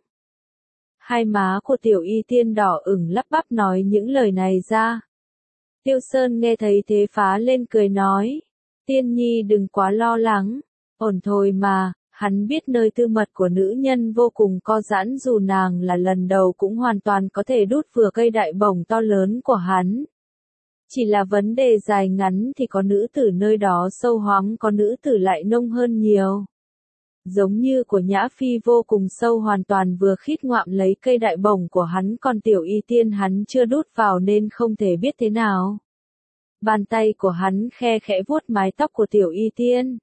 Hai má của Tiểu Y Tiên đỏ ửng lắp bắp nói những lời này ra. Tiêu Sơn nghe thấy thế phá lên cười nói, Tiên Nhi đừng quá lo lắng, ổn thôi mà, hắn biết nơi tư mật của nữ nhân vô cùng co giãn dù nàng là lần đầu cũng hoàn toàn có thể đút vừa cây đại bổng to lớn của hắn. Chỉ là vấn đề dài ngắn thì có nữ tử nơi đó sâu hoắm, có nữ tử lại nông hơn nhiều. Giống như của Nhã Phi vô cùng sâu hoàn toàn vừa khít ngoạm lấy cây đại bổng của hắn còn Tiểu Y Tiên hắn chưa đút vào nên không thể biết thế nào. Bàn tay của hắn khe khẽ vuốt mái tóc của Tiểu Y Tiên.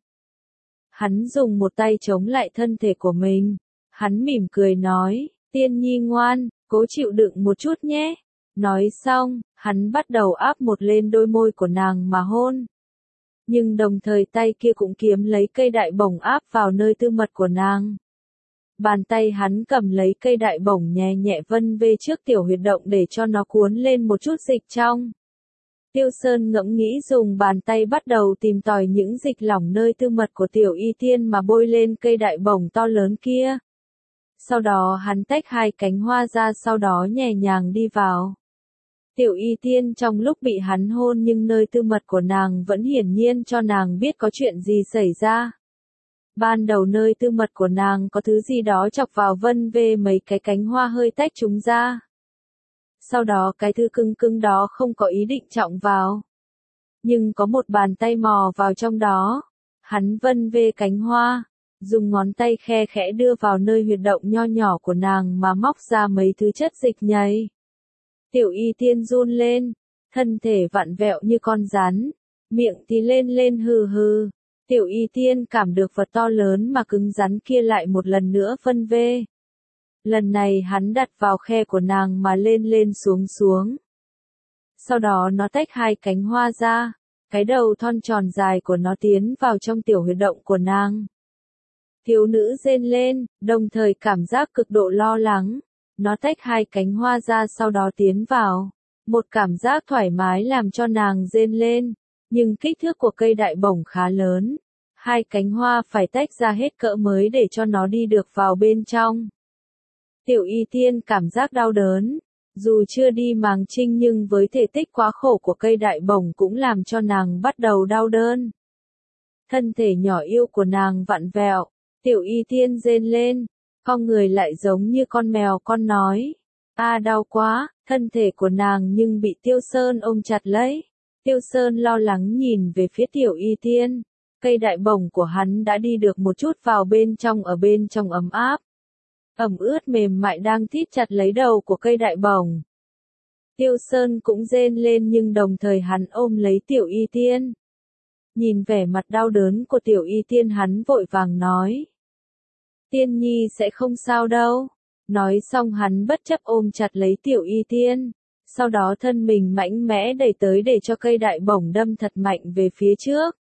Hắn dùng một tay chống lại thân thể của mình. Hắn mỉm cười nói, Tiên Nhi ngoan, cố chịu đựng một chút nhé. Nói xong, hắn bắt đầu áp một lên đôi môi của nàng mà hôn. Nhưng đồng thời tay kia cũng kiếm lấy cây đại bổng áp vào nơi tư mật của nàng. Bàn tay hắn cầm lấy cây đại bổng nhẹ nhẹ vân về trước tiểu huyệt động để cho nó cuốn lên một chút dịch trong. Tiêu Sơn ngẫm nghĩ dùng bàn tay bắt đầu tìm tòi những dịch lỏng nơi tư mật của Tiểu Y Tiên mà bôi lên cây đại bổng to lớn kia. Sau đó hắn tách hai cánh hoa ra sau đó nhẹ nhàng đi vào. Tiểu Y Tiên trong lúc bị hắn hôn nhưng nơi tư mật của nàng vẫn hiển nhiên cho nàng biết có chuyện gì xảy ra. Ban đầu nơi tư mật của nàng có thứ gì đó chọc vào vân về mấy cái cánh hoa hơi tách chúng ra. Sau đó cái thứ cưng cưng đó không có ý định trọng vào. Nhưng có một bàn tay mò vào trong đó. Hắn vân vê cánh hoa, dùng ngón tay khe khẽ đưa vào nơi huyệt động nho nhỏ của nàng mà móc ra mấy thứ chất dịch nhầy. Tiểu Y Tiên run lên, thân thể vặn vẹo như con rắn, miệng thì lên lên hừ hừ. Tiểu Y Tiên cảm được vật to lớn mà cứng rắn kia lại một lần nữa vân vê. Lần này hắn đặt vào khe của nàng mà lên lên xuống xuống. Sau đó nó tách hai cánh hoa ra, cái đầu thon tròn dài của nó tiến vào trong tiểu huyệt động của nàng. Thiếu nữ rên lên, đồng thời cảm giác cực độ lo lắng. Nó tách hai cánh hoa ra sau đó tiến vào. Một cảm giác thoải mái làm cho nàng rên lên, nhưng kích thước của cây đại bổng khá lớn. Hai cánh hoa phải tách ra hết cỡ mới để cho nó đi được vào bên trong. Tiểu Y Tiên cảm giác đau đớn. Dù chưa đi màng trinh nhưng với thể tích quá khổ của cây đại bổng cũng làm cho nàng bắt đầu đau đớn. Thân thể nhỏ yêu của nàng vặn vẹo, Tiểu Y Tiên rên lên, con người lại giống như con mèo con nói. A đau quá, thân thể của nàng nhưng bị Tiêu Sơn ôm chặt lấy. Tiêu Sơn lo lắng nhìn về phía Tiểu Y Tiên, cây đại bổng của hắn đã đi được một chút vào bên trong, ở bên trong ấm áp. Ẩm ướt mềm mại đang thít chặt lấy đầu của cây đại bổng. Tiêu Sơn cũng rên lên nhưng đồng thời hắn ôm lấy Tiểu Y Tiên. Nhìn vẻ mặt đau đớn của Tiểu Y Tiên hắn vội vàng nói. Tiên nhi sẽ không sao đâu. Nói xong hắn bất chấp ôm chặt lấy Tiểu Y Tiên. Sau đó thân mình mạnh mẽ đẩy tới để cho cây đại bổng đâm thật mạnh về phía trước.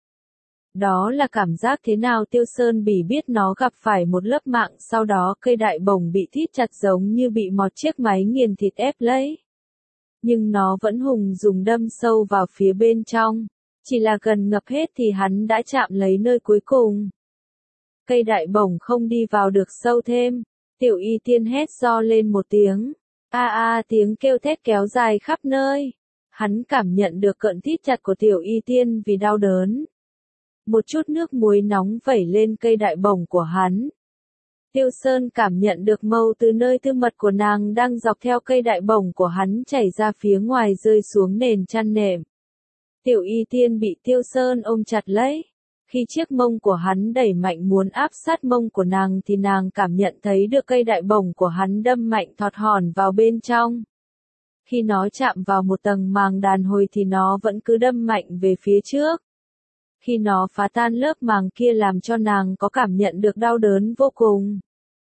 Đó là cảm giác thế nào Tiêu Sơn Bỉ biết nó gặp phải một lớp mạng, sau đó cây đại bổng bị thít chặt giống như bị một chiếc máy nghiền thịt ép lấy. Nhưng nó vẫn hùng dùng đâm sâu vào phía bên trong. Chỉ là gần ngập hết thì hắn đã chạm lấy nơi cuối cùng. Cây đại bổng không đi vào được sâu thêm. Tiểu Y Tiên hét do lên một tiếng. A a tiếng kêu thét kéo dài khắp nơi. Hắn cảm nhận được cơn thít chặt của Tiểu Y Tiên vì đau đớn. Một chút nước muối nóng vẩy lên cây đại bổng của hắn. Tiêu Sơn cảm nhận được màu từ nơi tư mật của nàng đang dọc theo cây đại bổng của hắn chảy ra phía ngoài rơi xuống nền chăn nệm. Tiểu Y Tiên bị Tiêu Sơn ôm chặt lấy. Khi chiếc mông của hắn đẩy mạnh muốn áp sát mông của nàng thì nàng cảm nhận thấy được cây đại bổng của hắn đâm mạnh thọt hòn vào bên trong. Khi nó chạm vào một tầng màng đàn hồi thì nó vẫn cứ đâm mạnh về phía trước. Khi nó phá tan lớp màng kia làm cho nàng có cảm nhận được đau đớn vô cùng.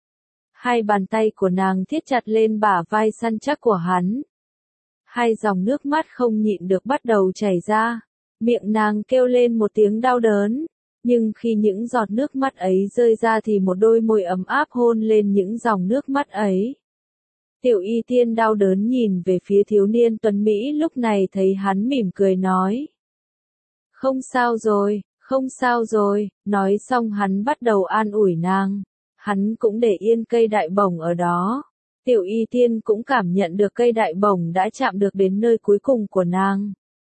Hai bàn tay của nàng thiết chặt lên bả vai săn chắc của hắn. Hai dòng nước mắt không nhịn được bắt đầu chảy ra. Miệng nàng kêu lên một tiếng đau đớn. Nhưng khi những giọt nước mắt ấy rơi ra thì một đôi môi ấm áp hôn lên những dòng nước mắt ấy. Tiểu Y Tiên đau đớn nhìn về phía thiếu niên tuấn Mỹ lúc này thấy hắn mỉm cười nói. Không sao rồi, không sao rồi, nói xong hắn bắt đầu an ủi nàng. Hắn cũng để yên cây đại bổng ở đó. Tiểu Y Tiên cũng cảm nhận được cây đại bổng đã chạm được đến nơi cuối cùng của nàng.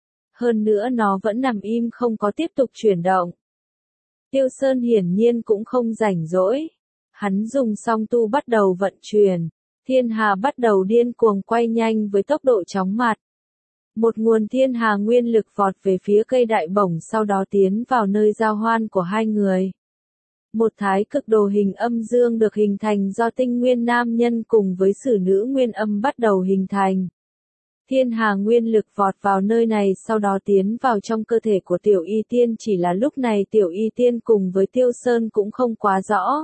Hơn nữa nó vẫn nằm im không có tiếp tục chuyển động. Tiêu Sơn hiển nhiên cũng không rảnh rỗi. Hắn dùng song tu bắt đầu vận chuyển. Thiên hà bắt đầu điên cuồng quay nhanh với tốc độ chóng mặt. Một nguồn thiên hà nguyên lực vọt về phía cây đại bổng sau đó tiến vào nơi giao hoan của hai người. Một thái cực đồ hình âm dương được hình thành do tinh nguyên nam nhân cùng với sử nữ nguyên âm bắt đầu hình thành. Thiên hà nguyên lực vọt vào nơi này sau đó tiến vào trong cơ thể của Tiểu Y Tiên, chỉ là lúc này Tiểu Y Tiên cùng với Tiêu Sơn cũng không quá rõ.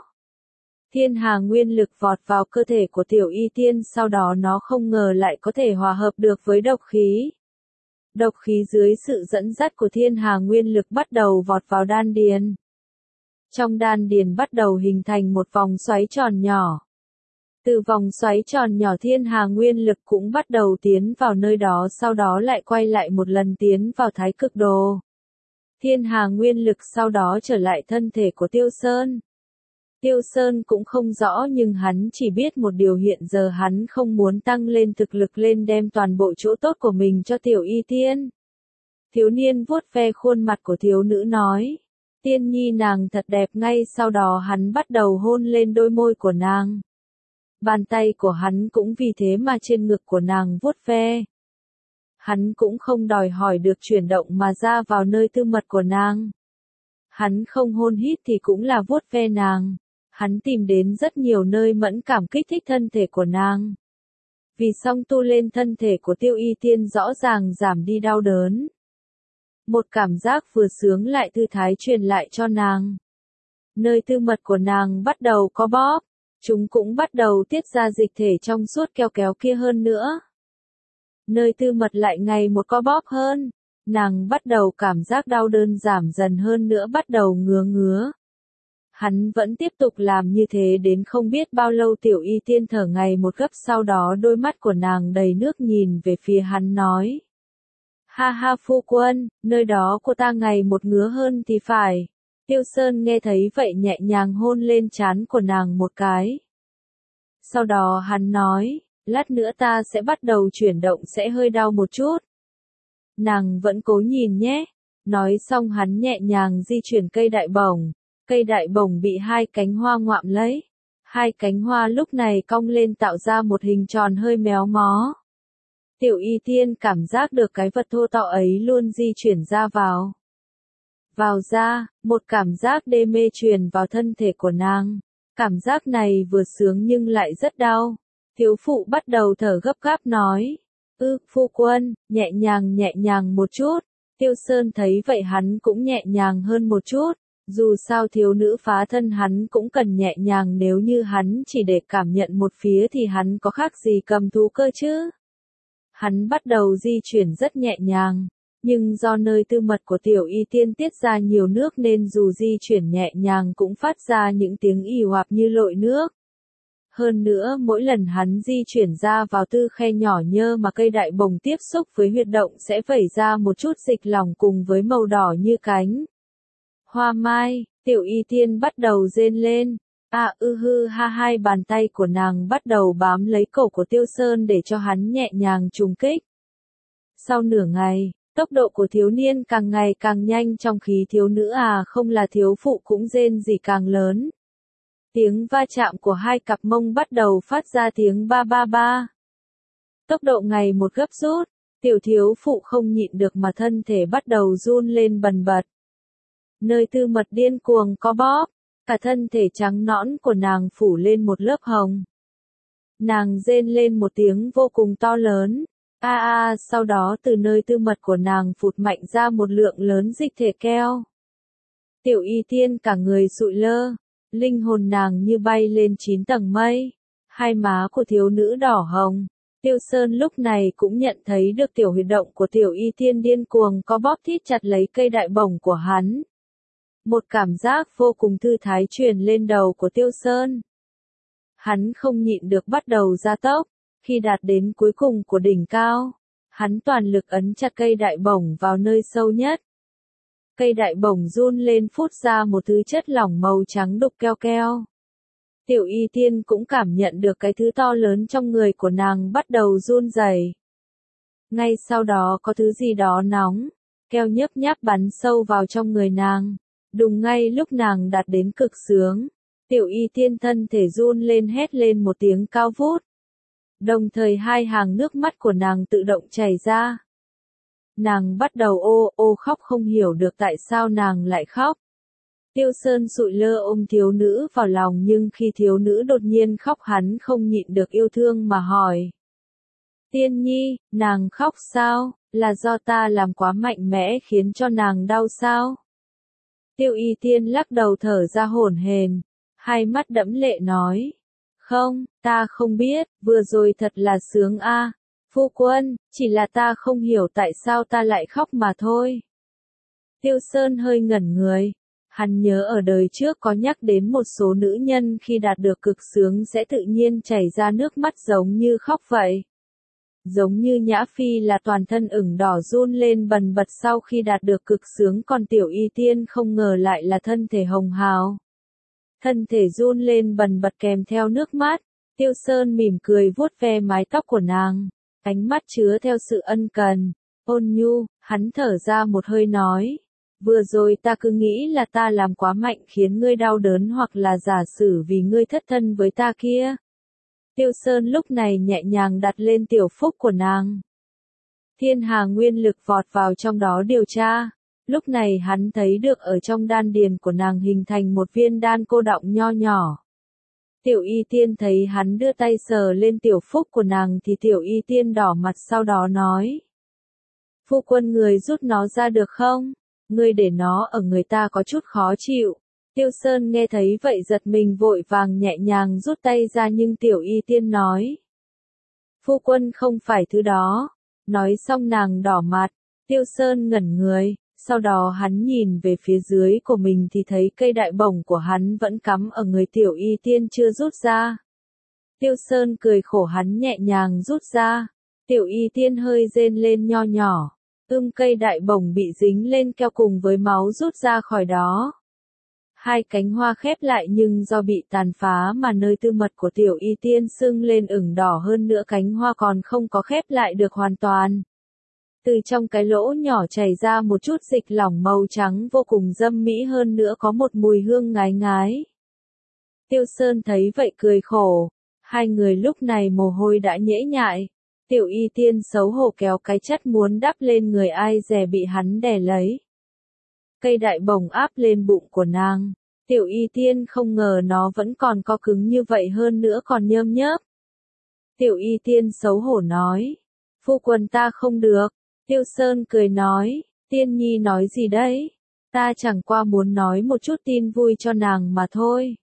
Thiên hà nguyên lực vọt vào cơ thể của Tiểu Y Tiên sau đó nó không ngờ lại có thể hòa hợp được với độc khí. Độc khí dưới sự dẫn dắt của thiên hà nguyên lực bắt đầu vọt vào đan điền. Trong đan điền bắt đầu hình thành một vòng xoáy tròn nhỏ. Từ vòng xoáy tròn nhỏ thiên hà nguyên lực cũng bắt đầu tiến vào nơi đó sau đó lại quay lại một lần tiến vào thái cực đồ. Thiên hà nguyên lực sau đó trở lại thân thể của Tiêu Sơn. Tiêu Sơn cũng không rõ nhưng hắn chỉ biết một điều hiện giờ hắn không muốn tăng lên thực lực lên đem toàn bộ chỗ tốt của mình cho Tiểu Y Tiên. Thiếu niên vuốt ve khuôn mặt của thiếu nữ nói. Tiên nhi nàng thật đẹp, ngay sau đó hắn bắt đầu hôn lên đôi môi của nàng. Bàn tay của hắn cũng vì thế mà trên ngực của nàng vuốt ve. Hắn cũng không đòi hỏi được chuyển động mà ra vào nơi tư mật của nàng. Hắn không hôn hít thì cũng là vuốt ve nàng. Hắn tìm đến rất nhiều nơi mẫn cảm kích thích thân thể của nàng. Vì song tu lên thân thể của Tiêu Y Tiên rõ ràng giảm đi đau đớn. Một cảm giác vừa sướng lại thư thái truyền lại cho nàng. Nơi tư mật của nàng bắt đầu có bóp, chúng cũng bắt đầu tiết ra dịch thể trong suốt keo kéo kia hơn nữa. Nơi tư mật lại ngày một có bóp hơn, nàng bắt đầu cảm giác đau đớn giảm dần hơn nữa, bắt đầu ngứa ngứa. Hắn vẫn tiếp tục làm như thế đến không biết bao lâu. Tiểu Y Tiên thở ngày một gấp, sau đó đôi mắt của nàng đầy nước nhìn về phía hắn nói. Ha ha phu quân, nơi đó của ta ngày một ngứa hơn thì phải. Tiêu Sơn nghe thấy vậy nhẹ nhàng hôn lên trán của nàng một cái. Sau đó hắn nói, lát nữa ta sẽ bắt đầu chuyển động, sẽ hơi đau một chút. Nàng vẫn cố nhìn nhé. Nói xong hắn nhẹ nhàng di chuyển cây đại bổng. Cây đại bổng bị hai cánh hoa ngoạm lấy. Hai cánh hoa lúc này cong lên tạo ra một hình tròn hơi méo mó. Tiểu Y Tiên cảm giác được cái vật thô to ấy luôn di chuyển ra vào. Vào ra, một cảm giác đê mê truyền vào thân thể của nàng. Cảm giác này vừa sướng nhưng lại rất đau. Thiếu phụ bắt đầu thở gấp gáp nói. Ư, phu quân, nhẹ nhàng nhẹ nhàng một chút. Tiêu Sơn thấy vậy hắn cũng nhẹ nhàng hơn một chút. Dù sao thiếu nữ phá thân hắn cũng cần nhẹ nhàng, nếu như hắn chỉ để cảm nhận một phía thì hắn có khác gì cầm thú cơ chứ. Hắn bắt đầu di chuyển rất nhẹ nhàng, nhưng do nơi tư mật của Tiểu Y Tiên tiết ra nhiều nước nên dù di chuyển nhẹ nhàng cũng phát ra những tiếng ì oạp như lội nước. Hơn nữa mỗi lần hắn di chuyển ra vào tư khe nhỏ nhơ mà cây đại bồng tiếp xúc với huyệt động sẽ vẩy ra một chút dịch lỏng cùng với màu đỏ như cánh hoa mai. Tiểu Y Tiên bắt đầu rên lên. À ư hư ha, hai bàn tay của nàng bắt đầu bám lấy cổ của Tiêu Sơn để cho hắn nhẹ nhàng trùng kích. Sau nửa ngày, tốc độ của thiếu niên càng ngày càng nhanh, trong khi thiếu nữ à không là thiếu phụ cũng rên rỉ càng lớn. Tiếng va chạm của hai cặp mông bắt đầu phát ra tiếng ba ba ba. Tốc độ ngày một gấp rút, tiểu thiếu phụ không nhịn được mà thân thể bắt đầu run lên bần bật. Nơi tư mật điên cuồng có bóp, cả thân thể trắng nõn của nàng phủ lên một lớp hồng. Nàng rên lên một tiếng vô cùng to lớn. A a, sau đó từ nơi tư mật của nàng phụt mạnh ra một lượng lớn dịch thể keo. Tiểu Y Tiên cả người sụi lơ, linh hồn nàng như bay lên chín tầng mây. Hai má của thiếu nữ đỏ hồng. Tiêu Sơn lúc này cũng nhận thấy được tiểu huyệt động của Tiểu Y Tiên điên cuồng có bóp thít chặt lấy cây đại bổng của hắn. Một cảm giác vô cùng thư thái truyền lên đầu của Tiêu Sơn. Hắn không nhịn được bắt đầu gia tốc. Khi đạt đến cuối cùng của đỉnh cao, hắn toàn lực ấn chặt cây đại bổng vào nơi sâu nhất. Cây đại bổng run lên phút ra một thứ chất lỏng màu trắng đục keo keo. Tiểu Y Tiên cũng cảm nhận được cái thứ to lớn trong người của nàng bắt đầu run rẩy. Ngay sau đó có thứ gì đó nóng, keo nhấp nháp bắn sâu vào trong người nàng. Đùng ngay lúc nàng đạt đến cực sướng, Tiểu Y Tiên thân thể run lên hét lên một tiếng cao vút. Đồng thời hai hàng nước mắt của nàng tự động chảy ra. Nàng bắt đầu ô ô khóc, không hiểu được tại sao nàng lại khóc. Tiêu Sơn sụi lơ ôm thiếu nữ vào lòng, nhưng khi thiếu nữ đột nhiên khóc hắn không nhịn được yêu thương mà hỏi. Tiên nhi, nàng khóc sao, là do ta làm quá mạnh mẽ khiến cho nàng đau sao? Tiêu Y Tiên lắc đầu thở ra hổn hển, hai mắt đẫm lệ nói. Không, ta không biết, vừa rồi thật là sướng a, à. Phu quân, chỉ là ta không hiểu tại sao ta lại khóc mà thôi. Tiêu Sơn hơi ngẩn người. Hắn nhớ ở đời trước có nhắc đến một số nữ nhân khi đạt được cực sướng sẽ tự nhiên chảy ra nước mắt giống như khóc vậy. Giống như Nhã Phi là toàn thân ửng đỏ run lên bần bật sau khi đạt được cực sướng, còn Tiểu Y Tiên không ngờ lại là thân thể hồng hào. Thân thể run lên bần bật kèm theo nước mắt. Tiêu Sơn mỉm cười vuốt ve mái tóc của nàng, ánh mắt chứa theo sự ân cần, ôn nhu. Hắn thở ra một hơi nói. Vừa rồi ta cứ nghĩ là ta làm quá mạnh khiến ngươi đau đớn, hoặc là giả sử vì ngươi thất thân với ta kia. Tiêu Sơn lúc này nhẹ nhàng đặt lên tiểu phúc của nàng. Thiên Hà nguyên lực vọt vào trong đó điều tra. Lúc này hắn thấy được ở trong đan điền của nàng hình thành một viên đan cô đọng nho nhỏ. Tiểu Y Tiên thấy hắn đưa tay sờ lên tiểu phúc của nàng thì Tiểu Y Tiên đỏ mặt sau đó nói. Phu quân người rút nó ra được không? Người để nó ở người ta có chút khó chịu. Tiêu Sơn nghe thấy vậy giật mình vội vàng nhẹ nhàng rút tay ra nhưng Tiểu Y Tiên nói. Phu quân không phải thứ đó. Nói xong nàng đỏ mặt, Tiêu Sơn ngẩn người, sau đó hắn nhìn về phía dưới của mình thì thấy cây đại bổng của hắn vẫn cắm ở người Tiểu Y Tiên chưa rút ra. Tiêu Sơn cười khổ hắn nhẹ nhàng rút ra, Tiểu Y Tiên hơi rên lên nho nhỏ, ưm cây đại bổng bị dính lên keo cùng với máu rút ra khỏi đó. Hai cánh hoa khép lại nhưng do bị tàn phá mà nơi tư mật của Tiểu Y Tiên sưng lên ửng đỏ hơn nữa cánh hoa còn không có khép lại được hoàn toàn. Từ trong cái lỗ nhỏ chảy ra một chút dịch lỏng màu trắng vô cùng dâm mỹ hơn nữa có một mùi hương ngái ngái. Tiêu Sơn thấy vậy cười khổ, hai người lúc này mồ hôi đã nhễ nhại. Tiểu Y Tiên xấu hổ kéo cái chất muốn đắp lên người ai dè bị hắn đè lấy. Cây đại bổng áp lên bụng của nàng, Tiểu Y Tiên không ngờ nó vẫn còn co cứng như vậy hơn nữa còn nhơm nhớp. Tiểu Y Tiên xấu hổ nói, phu quân ta không được. Tiêu Sơn cười nói, Tiên Nhi nói gì đấy? Ta chẳng qua muốn nói một chút tin vui cho nàng mà thôi.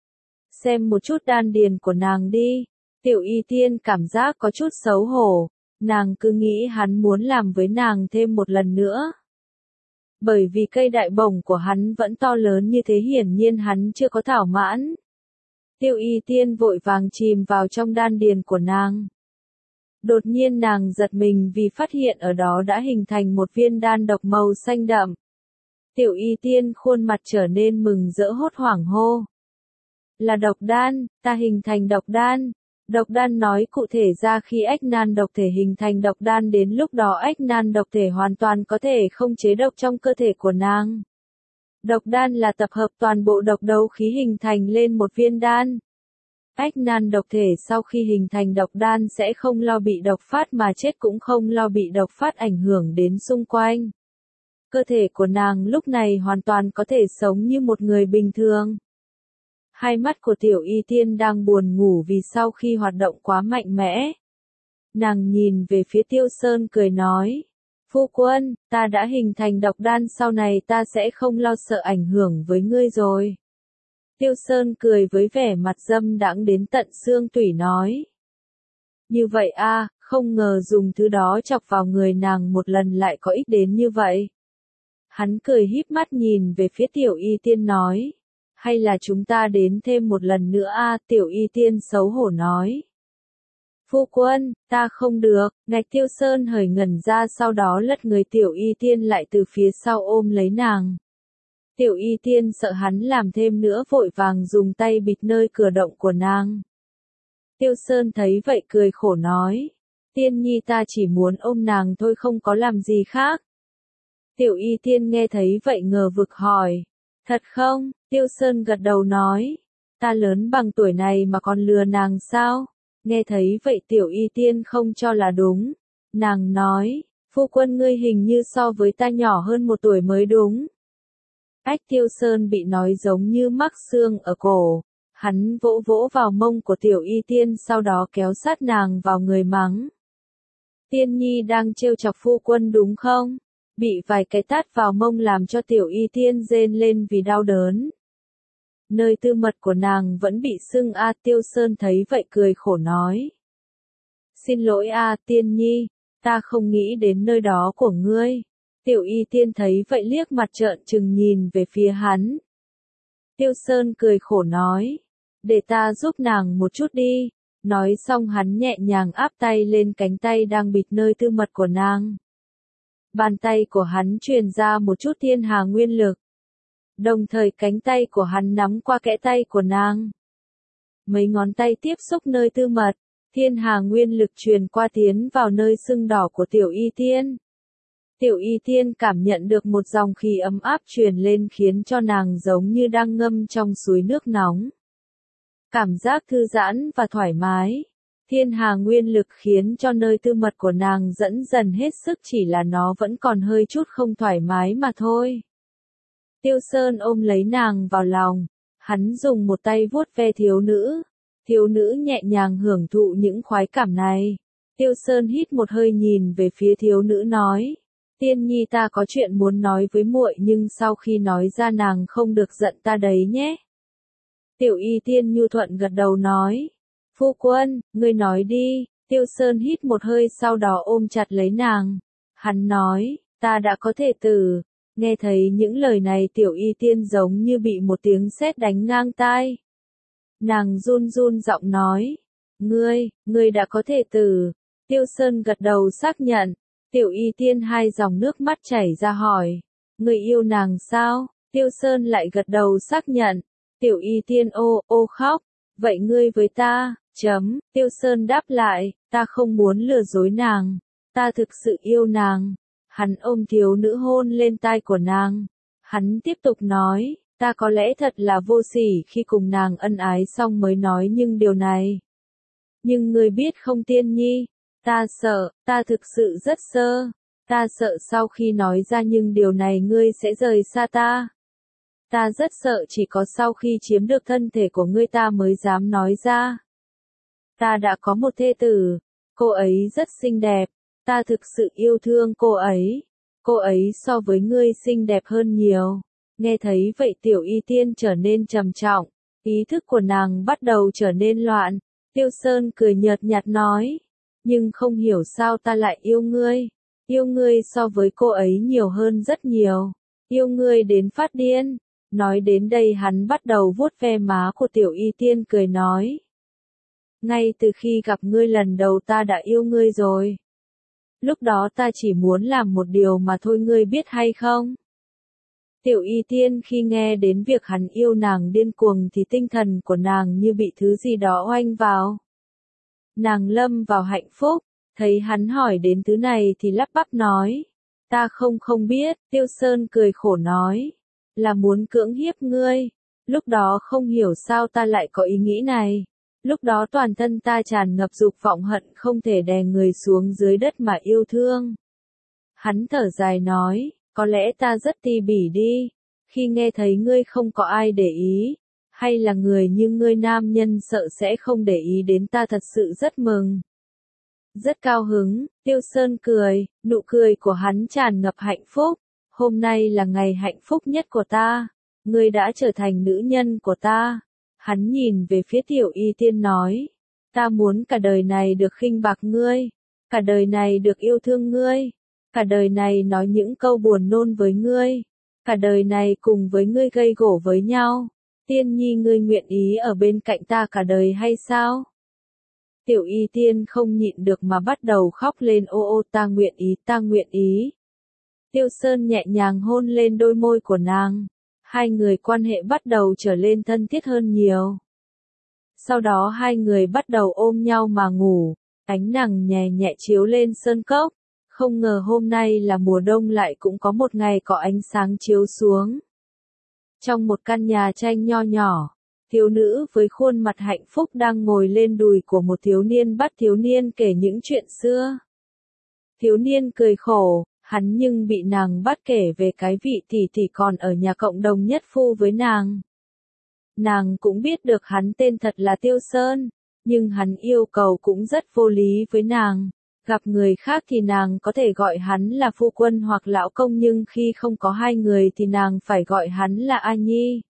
Xem một chút đan điền của nàng đi. Tiểu Y Tiên cảm giác có chút xấu hổ, nàng cứ nghĩ hắn muốn làm với nàng thêm một lần nữa. Bởi vì cây đại bổng của hắn vẫn to lớn như thế hiển nhiên hắn chưa có thỏa mãn. Tiểu Y Tiên vội vàng chìm vào trong đan điền của nàng. Đột nhiên nàng giật mình vì phát hiện ở đó đã hình thành một viên đan độc màu xanh đậm. Tiểu Y Tiên khuôn mặt trở nên mừng rỡ hốt hoảng hô. Là độc đan, ta hình thành độc đan. Độc đan nói cụ thể ra khi ách nan độc thể hình thành độc đan đến lúc đó ách nan độc thể hoàn toàn có thể không chế độc trong cơ thể của nàng. Độc đan là tập hợp toàn bộ độc đấu khí hình thành lên một viên đan. Ách nan độc thể sau khi hình thành độc đan sẽ không lo bị độc phát mà chết cũng không lo bị độc phát ảnh hưởng đến xung quanh. Cơ thể của nàng lúc này hoàn toàn có thể sống như một người bình thường. Hai mắt của Tiểu Y Tiên đang buồn ngủ vì sau khi hoạt động quá mạnh mẽ. Nàng nhìn về phía Tiêu Sơn cười nói. Phu quân, ta đã hình thành độc đan sau này ta sẽ không lo sợ ảnh hưởng với ngươi rồi. Tiêu Sơn cười với vẻ mặt dâm đãng đến tận xương tủy nói. Như vậy a, không ngờ dùng thứ đó chọc vào người nàng một lần lại có ích đến như vậy. Hắn cười híp mắt nhìn về phía Tiểu Y Tiên nói. Hay là chúng ta đến thêm một lần nữa a, Tiểu Y Tiên xấu hổ nói. Phu quân, ta không được, ngạch Tiêu Sơn hởi ngẩn ra sau đó lật người Tiểu Y Tiên lại từ phía sau ôm lấy nàng. Tiểu Y Tiên sợ hắn làm thêm nữa vội vàng dùng tay bịt nơi cửa động của nàng. Tiêu Sơn thấy vậy cười khổ nói. Tiên Nhi ta chỉ muốn ôm nàng thôi không có làm gì khác. Tiểu Y Tiên nghe thấy vậy ngờ vực hỏi. Thật không? Tiêu Sơn gật đầu nói. Ta lớn bằng tuổi này mà còn lừa nàng sao? Nghe thấy vậy Tiểu Y Tiên không cho là đúng. Nàng nói, phu quân ngươi hình như so với ta nhỏ hơn một tuổi mới đúng. Ách Tiêu Sơn bị nói giống như mắc xương ở cổ. Hắn vỗ vỗ vào mông của Tiểu Y Tiên sau đó kéo sát nàng vào người mắng. Tiên Nhi đang trêu chọc phu quân đúng không? Bị vài cái tát vào mông làm cho Tiểu Y Tiên rên lên vì đau đớn. Nơi tư mật của nàng vẫn bị sưng a, Tiêu Sơn thấy vậy cười khổ nói. Xin lỗi a, Tiên Nhi, ta không nghĩ đến nơi đó của ngươi. Tiểu Y Tiên thấy vậy liếc mặt trợn trừng nhìn về phía hắn. Tiêu Sơn cười khổ nói. Để ta giúp nàng một chút đi. Nói xong hắn nhẹ nhàng áp tay lên cánh tay đang bịt nơi tư mật của nàng. Bàn tay của hắn truyền ra một chút thiên hà nguyên lực. Đồng thời cánh tay của hắn nắm qua kẽ tay của nàng. Mấy ngón tay tiếp xúc nơi tư mật, thiên hà nguyên lực truyền qua tiến vào nơi sưng đỏ của Tiểu Y Tiên. Tiểu Y Tiên cảm nhận được một dòng khí ấm áp truyền lên khiến cho nàng giống như đang ngâm trong suối nước nóng. Cảm giác thư giãn và thoải mái. Thiên hà nguyên lực khiến cho nơi tư mật của nàng dẫn dần hết sức, chỉ là nó vẫn còn hơi chút không thoải mái mà thôi. Tiêu Sơn ôm lấy nàng vào lòng, hắn dùng một tay vuốt ve thiếu nữ. Thiếu nữ nhẹ nhàng hưởng thụ những khoái cảm này. Tiêu Sơn hít một hơi nhìn về phía thiếu nữ nói. Tiên nhi, ta có chuyện muốn nói với muội, nhưng sau khi nói ra nàng không được giận ta đấy nhé. Tiểu Y Tiên nhu thuận gật đầu nói. Phu quân, ngươi nói đi. Tiêu Sơn hít một hơi sau đó ôm chặt lấy nàng. Hắn nói, ta đã có thể tử. Nghe thấy những lời này Tiểu Y Tiên giống như bị một tiếng sét đánh ngang tai. Nàng run run giọng nói. Ngươi, ngươi đã có thể tử. Tiêu Sơn gật đầu xác nhận. Tiểu Y Tiên hai dòng nước mắt chảy ra hỏi. Ngươi yêu nàng sao? Tiêu Sơn lại gật đầu xác nhận. Tiểu Y Tiên ô, ô khóc. Vậy ngươi với ta, chấm. Tiêu Sơn đáp lại, ta không muốn lừa dối nàng. Ta thực sự yêu nàng. Hắn ôm thiếu nữ hôn lên tai của nàng. Hắn tiếp tục nói, ta có lẽ thật là vô sỉ khi cùng nàng ân ái xong mới nói nhưng điều này. Nhưng ngươi biết không Tiên nhi, ta sợ, ta thực sự rất sơ. Ta sợ sau khi nói ra nhưng điều này ngươi sẽ rời xa ta. Ta rất sợ chỉ có sau khi chiếm được thân thể của ngươi ta mới dám nói ra. Ta đã có một thê tử, cô ấy rất xinh đẹp, ta thực sự yêu thương cô ấy. Cô ấy so với ngươi xinh đẹp hơn nhiều. Nghe thấy vậy Tiểu Y Tiên trở nên trầm trọng, ý thức của nàng bắt đầu trở nên loạn. Tiêu Sơn cười nhợt nhạt nói, nhưng không hiểu sao ta lại yêu ngươi. Yêu ngươi so với cô ấy nhiều hơn rất nhiều. Yêu ngươi đến phát điên. Nói đến đây hắn bắt đầu vuốt ve má của Tiểu Y Tiên cười nói. Ngay từ khi gặp ngươi lần đầu ta đã yêu ngươi rồi. Lúc đó ta chỉ muốn làm một điều mà thôi, ngươi biết hay không? Tiểu Y Tiên khi nghe đến việc hắn yêu nàng điên cuồng thì tinh thần của nàng như bị thứ gì đó oanh vào. Nàng lâm vào hạnh phúc, thấy hắn hỏi đến thứ này thì lắp bắp nói. Ta không không biết, Tiêu Sơn cười khổ nói. Là muốn cưỡng hiếp ngươi. Lúc đó không hiểu sao ta lại có ý nghĩ này. Lúc đó toàn thân ta tràn ngập dục vọng hận không thể đè người xuống dưới đất mà yêu thương. Hắn thở dài nói, có lẽ ta rất ti bỉ đi. Khi nghe thấy ngươi không có ai để ý, hay là người như ngươi nam nhân sợ sẽ không để ý đến ta, thật sự rất mừng. Rất cao hứng, Tiêu Sơn cười, nụ cười của hắn tràn ngập hạnh phúc. Hôm nay là ngày hạnh phúc nhất của ta. Ngươi đã trở thành nữ nhân của ta. Hắn nhìn về phía Tiểu Y Tiên nói. Ta muốn cả đời này được khinh bạc ngươi. Cả đời này được yêu thương ngươi. Cả đời này nói những câu buồn nôn với ngươi. Cả đời này cùng với ngươi gây gổ với nhau. Tiên nhi, ngươi nguyện ý ở bên cạnh ta cả đời hay sao? Tiểu Y Tiên không nhịn được mà bắt đầu khóc lên. Ô ô, ta nguyện ý, ta nguyện ý. Tiêu Sơn nhẹ nhàng hôn lên đôi môi của nàng. Hai người quan hệ bắt đầu trở lên thân thiết hơn nhiều. Sau đó hai người bắt đầu ôm nhau mà ngủ. Ánh nắng nhẹ nhẹ chiếu lên sơn cốc. Không ngờ hôm nay là mùa đông lại cũng có một ngày có ánh sáng chiếu xuống. Trong một căn nhà tranh nho nhỏ, thiếu nữ với khuôn mặt hạnh phúc đang ngồi lên đùi của một thiếu niên, bắt thiếu niên kể những chuyện xưa. Thiếu niên cười khổ. Hắn nhưng bị nàng bắt kể về cái vị tỷ tỷ còn ở nhà cộng đồng nhất phu với nàng. Nàng cũng biết được hắn tên thật là Tiêu Sơn, nhưng hắn yêu cầu cũng rất vô lý với nàng. Gặp người khác thì nàng có thể gọi hắn là phu quân hoặc lão công, nhưng khi không có hai người thì nàng phải gọi hắn là A Nhi.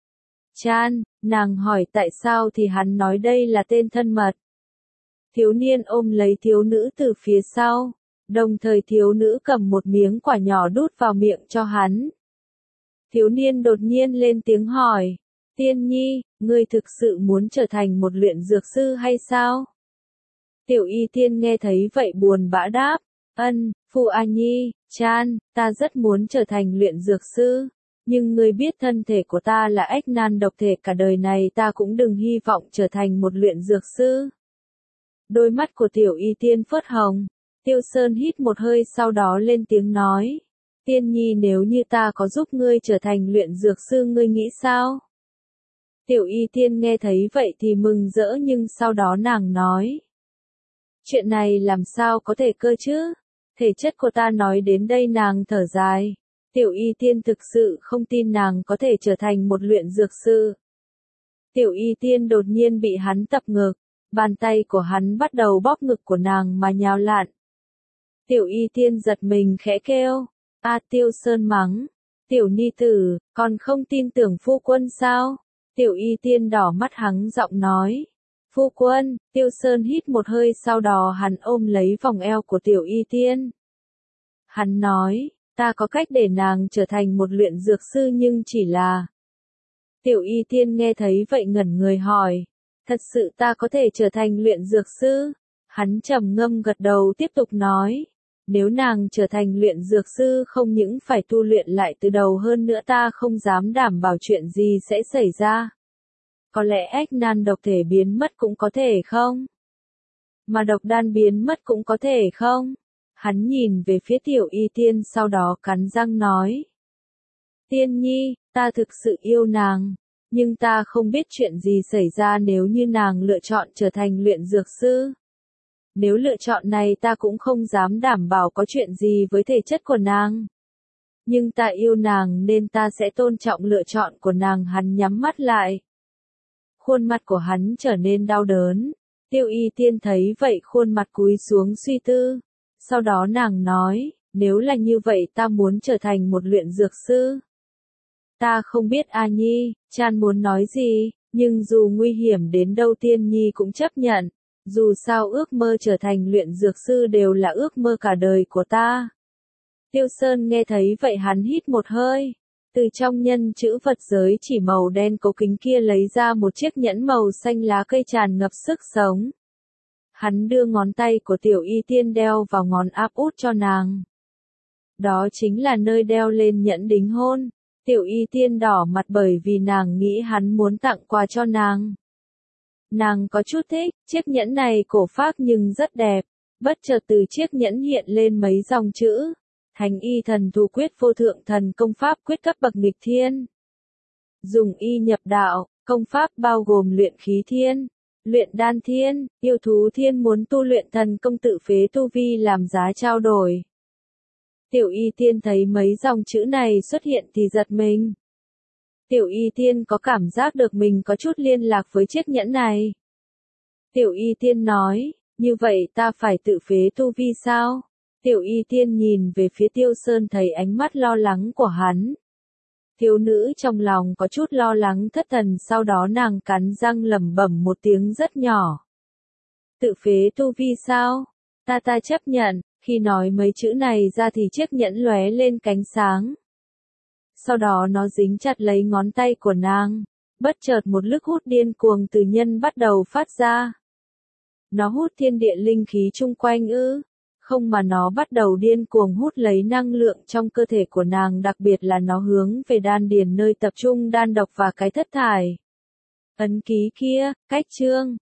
Chan, nàng hỏi tại sao thì hắn nói đây là tên thân mật. Thiếu niên ôm lấy thiếu nữ từ phía sau. Đồng thời thiếu nữ cầm một miếng quả nhỏ đút vào miệng cho hắn. Thiếu niên đột nhiên lên tiếng hỏi, Tiên nhi, ngươi thực sự muốn trở thành một luyện dược sư hay sao? Tiểu Y Tiên nghe thấy vậy buồn bã đáp, ân, Phu A Nhi, Chan, ta rất muốn trở thành luyện dược sư. Nhưng ngươi biết thân thể của ta là ách nan độc thể, cả đời này ta cũng đừng hy vọng trở thành một luyện dược sư. Đôi mắt của Tiểu Y Tiên phớt hồng. Tiêu Sơn hít một hơi sau đó lên tiếng nói. Tiên nhi, nếu như ta có giúp ngươi trở thành luyện dược sư ngươi nghĩ sao? Tiểu Y Tiên nghe thấy vậy thì mừng rỡ, nhưng sau đó nàng nói. Chuyện này làm sao có thể cơ chứ? Thể chất của ta nói đến đây nàng thở dài. Tiểu Y Tiên thực sự không tin nàng có thể trở thành một luyện dược sư. Tiểu Y Tiên đột nhiên bị hắn tập ngược, bàn tay của hắn bắt đầu bóp ngực của nàng mà nhào lạn. Tiểu Y Tiên giật mình khẽ kêu, A Tiêu Sơn mắng, tiểu ni tử, còn không tin tưởng phu quân sao? Tiểu Y Tiên đỏ mắt hắng giọng nói, phu quân. Tiêu Sơn hít một hơi, sau đó hắn ôm lấy vòng eo của Tiểu Y Tiên. Hắn nói, ta có cách để nàng trở thành một luyện dược sư nhưng chỉ là... Tiểu Y Tiên nghe thấy vậy ngẩn người hỏi, thật sự ta có thể trở thành luyện dược sư? Hắn trầm ngâm gật đầu tiếp tục nói, nếu nàng trở thành luyện dược sư không những phải tu luyện lại từ đầu, hơn nữa ta không dám đảm bảo chuyện gì sẽ xảy ra. Có lẽ ách nan độc thể biến mất cũng có thể không? Mà độc đan biến mất cũng có thể không? Hắn nhìn về phía Tiểu Y Tiên sau đó cắn răng nói. Tiên nhi, ta thực sự yêu nàng, nhưng ta không biết chuyện gì xảy ra nếu như nàng lựa chọn trở thành luyện dược sư. Nếu lựa chọn này ta cũng không dám đảm bảo có chuyện gì với thể chất của nàng. Nhưng ta yêu nàng nên ta sẽ tôn trọng lựa chọn của nàng. Hắn nhắm mắt lại. Khuôn mặt của hắn trở nên đau đớn. Tiêu Y Tiên thấy vậy khuôn mặt cúi xuống suy tư. Sau đó nàng nói, nếu là như vậy ta muốn trở thành một luyện dược sư. Ta không biết A Nhi, Chan muốn nói gì, nhưng dù nguy hiểm đến đâu Tiên Nhi cũng chấp nhận. Dù sao ước mơ trở thành luyện dược sư đều là ước mơ cả đời của ta. Tiêu Sơn nghe thấy vậy hắn hít một hơi. Từ trong nhân chữ vật giới chỉ màu đen cố kính kia lấy ra một chiếc nhẫn màu xanh lá cây tràn ngập sức sống. Hắn đưa ngón tay của Tiểu Y Tiên đeo vào ngón áp út cho nàng. Đó chính là nơi đeo lên nhẫn đính hôn. Tiểu Y Tiên đỏ mặt bởi vì nàng nghĩ hắn muốn tặng quà cho nàng. Nàng có chút thích, chiếc nhẫn này cổ phác nhưng rất đẹp. Bất chợt từ chiếc nhẫn hiện lên mấy dòng chữ. Thánh y thần thủ quyết vô thượng thần công pháp quyết cấp bậc nghịch thiên. Dùng y nhập đạo, công pháp bao gồm luyện khí thiên, luyện đan thiên, yêu thú thiên, muốn tu luyện thần công tự phế tu vi làm giá trao đổi. Tiểu Y Tiên thấy mấy dòng chữ này xuất hiện thì giật mình. Tiểu Y Tiên có cảm giác được mình có chút liên lạc với chiếc nhẫn này. Tiểu Y Tiên nói, như vậy ta phải tự phế tu vi sao? Tiểu Y Tiên nhìn về phía Tiêu Sơn thấy ánh mắt lo lắng của hắn. Thiếu nữ trong lòng có chút lo lắng thất thần, sau đó nàng cắn răng lẩm bẩm một tiếng rất nhỏ. Tự phế tu vi sao? Ta ta chấp nhận. Khi nói mấy chữ này ra thì chiếc nhẫn lóe lên cánh sáng. Sau đó nó dính chặt lấy ngón tay của nàng. Bất chợt một lực hút điên cuồng từ nhân bắt đầu phát ra. Nó hút thiên địa linh khí chung quanh ư? Không, mà nó bắt đầu điên cuồng hút lấy năng lượng trong cơ thể của nàng, đặc biệt là nó hướng về đan điền nơi tập trung đan độc và cái thất thải. Ấn ký kia, cách chương.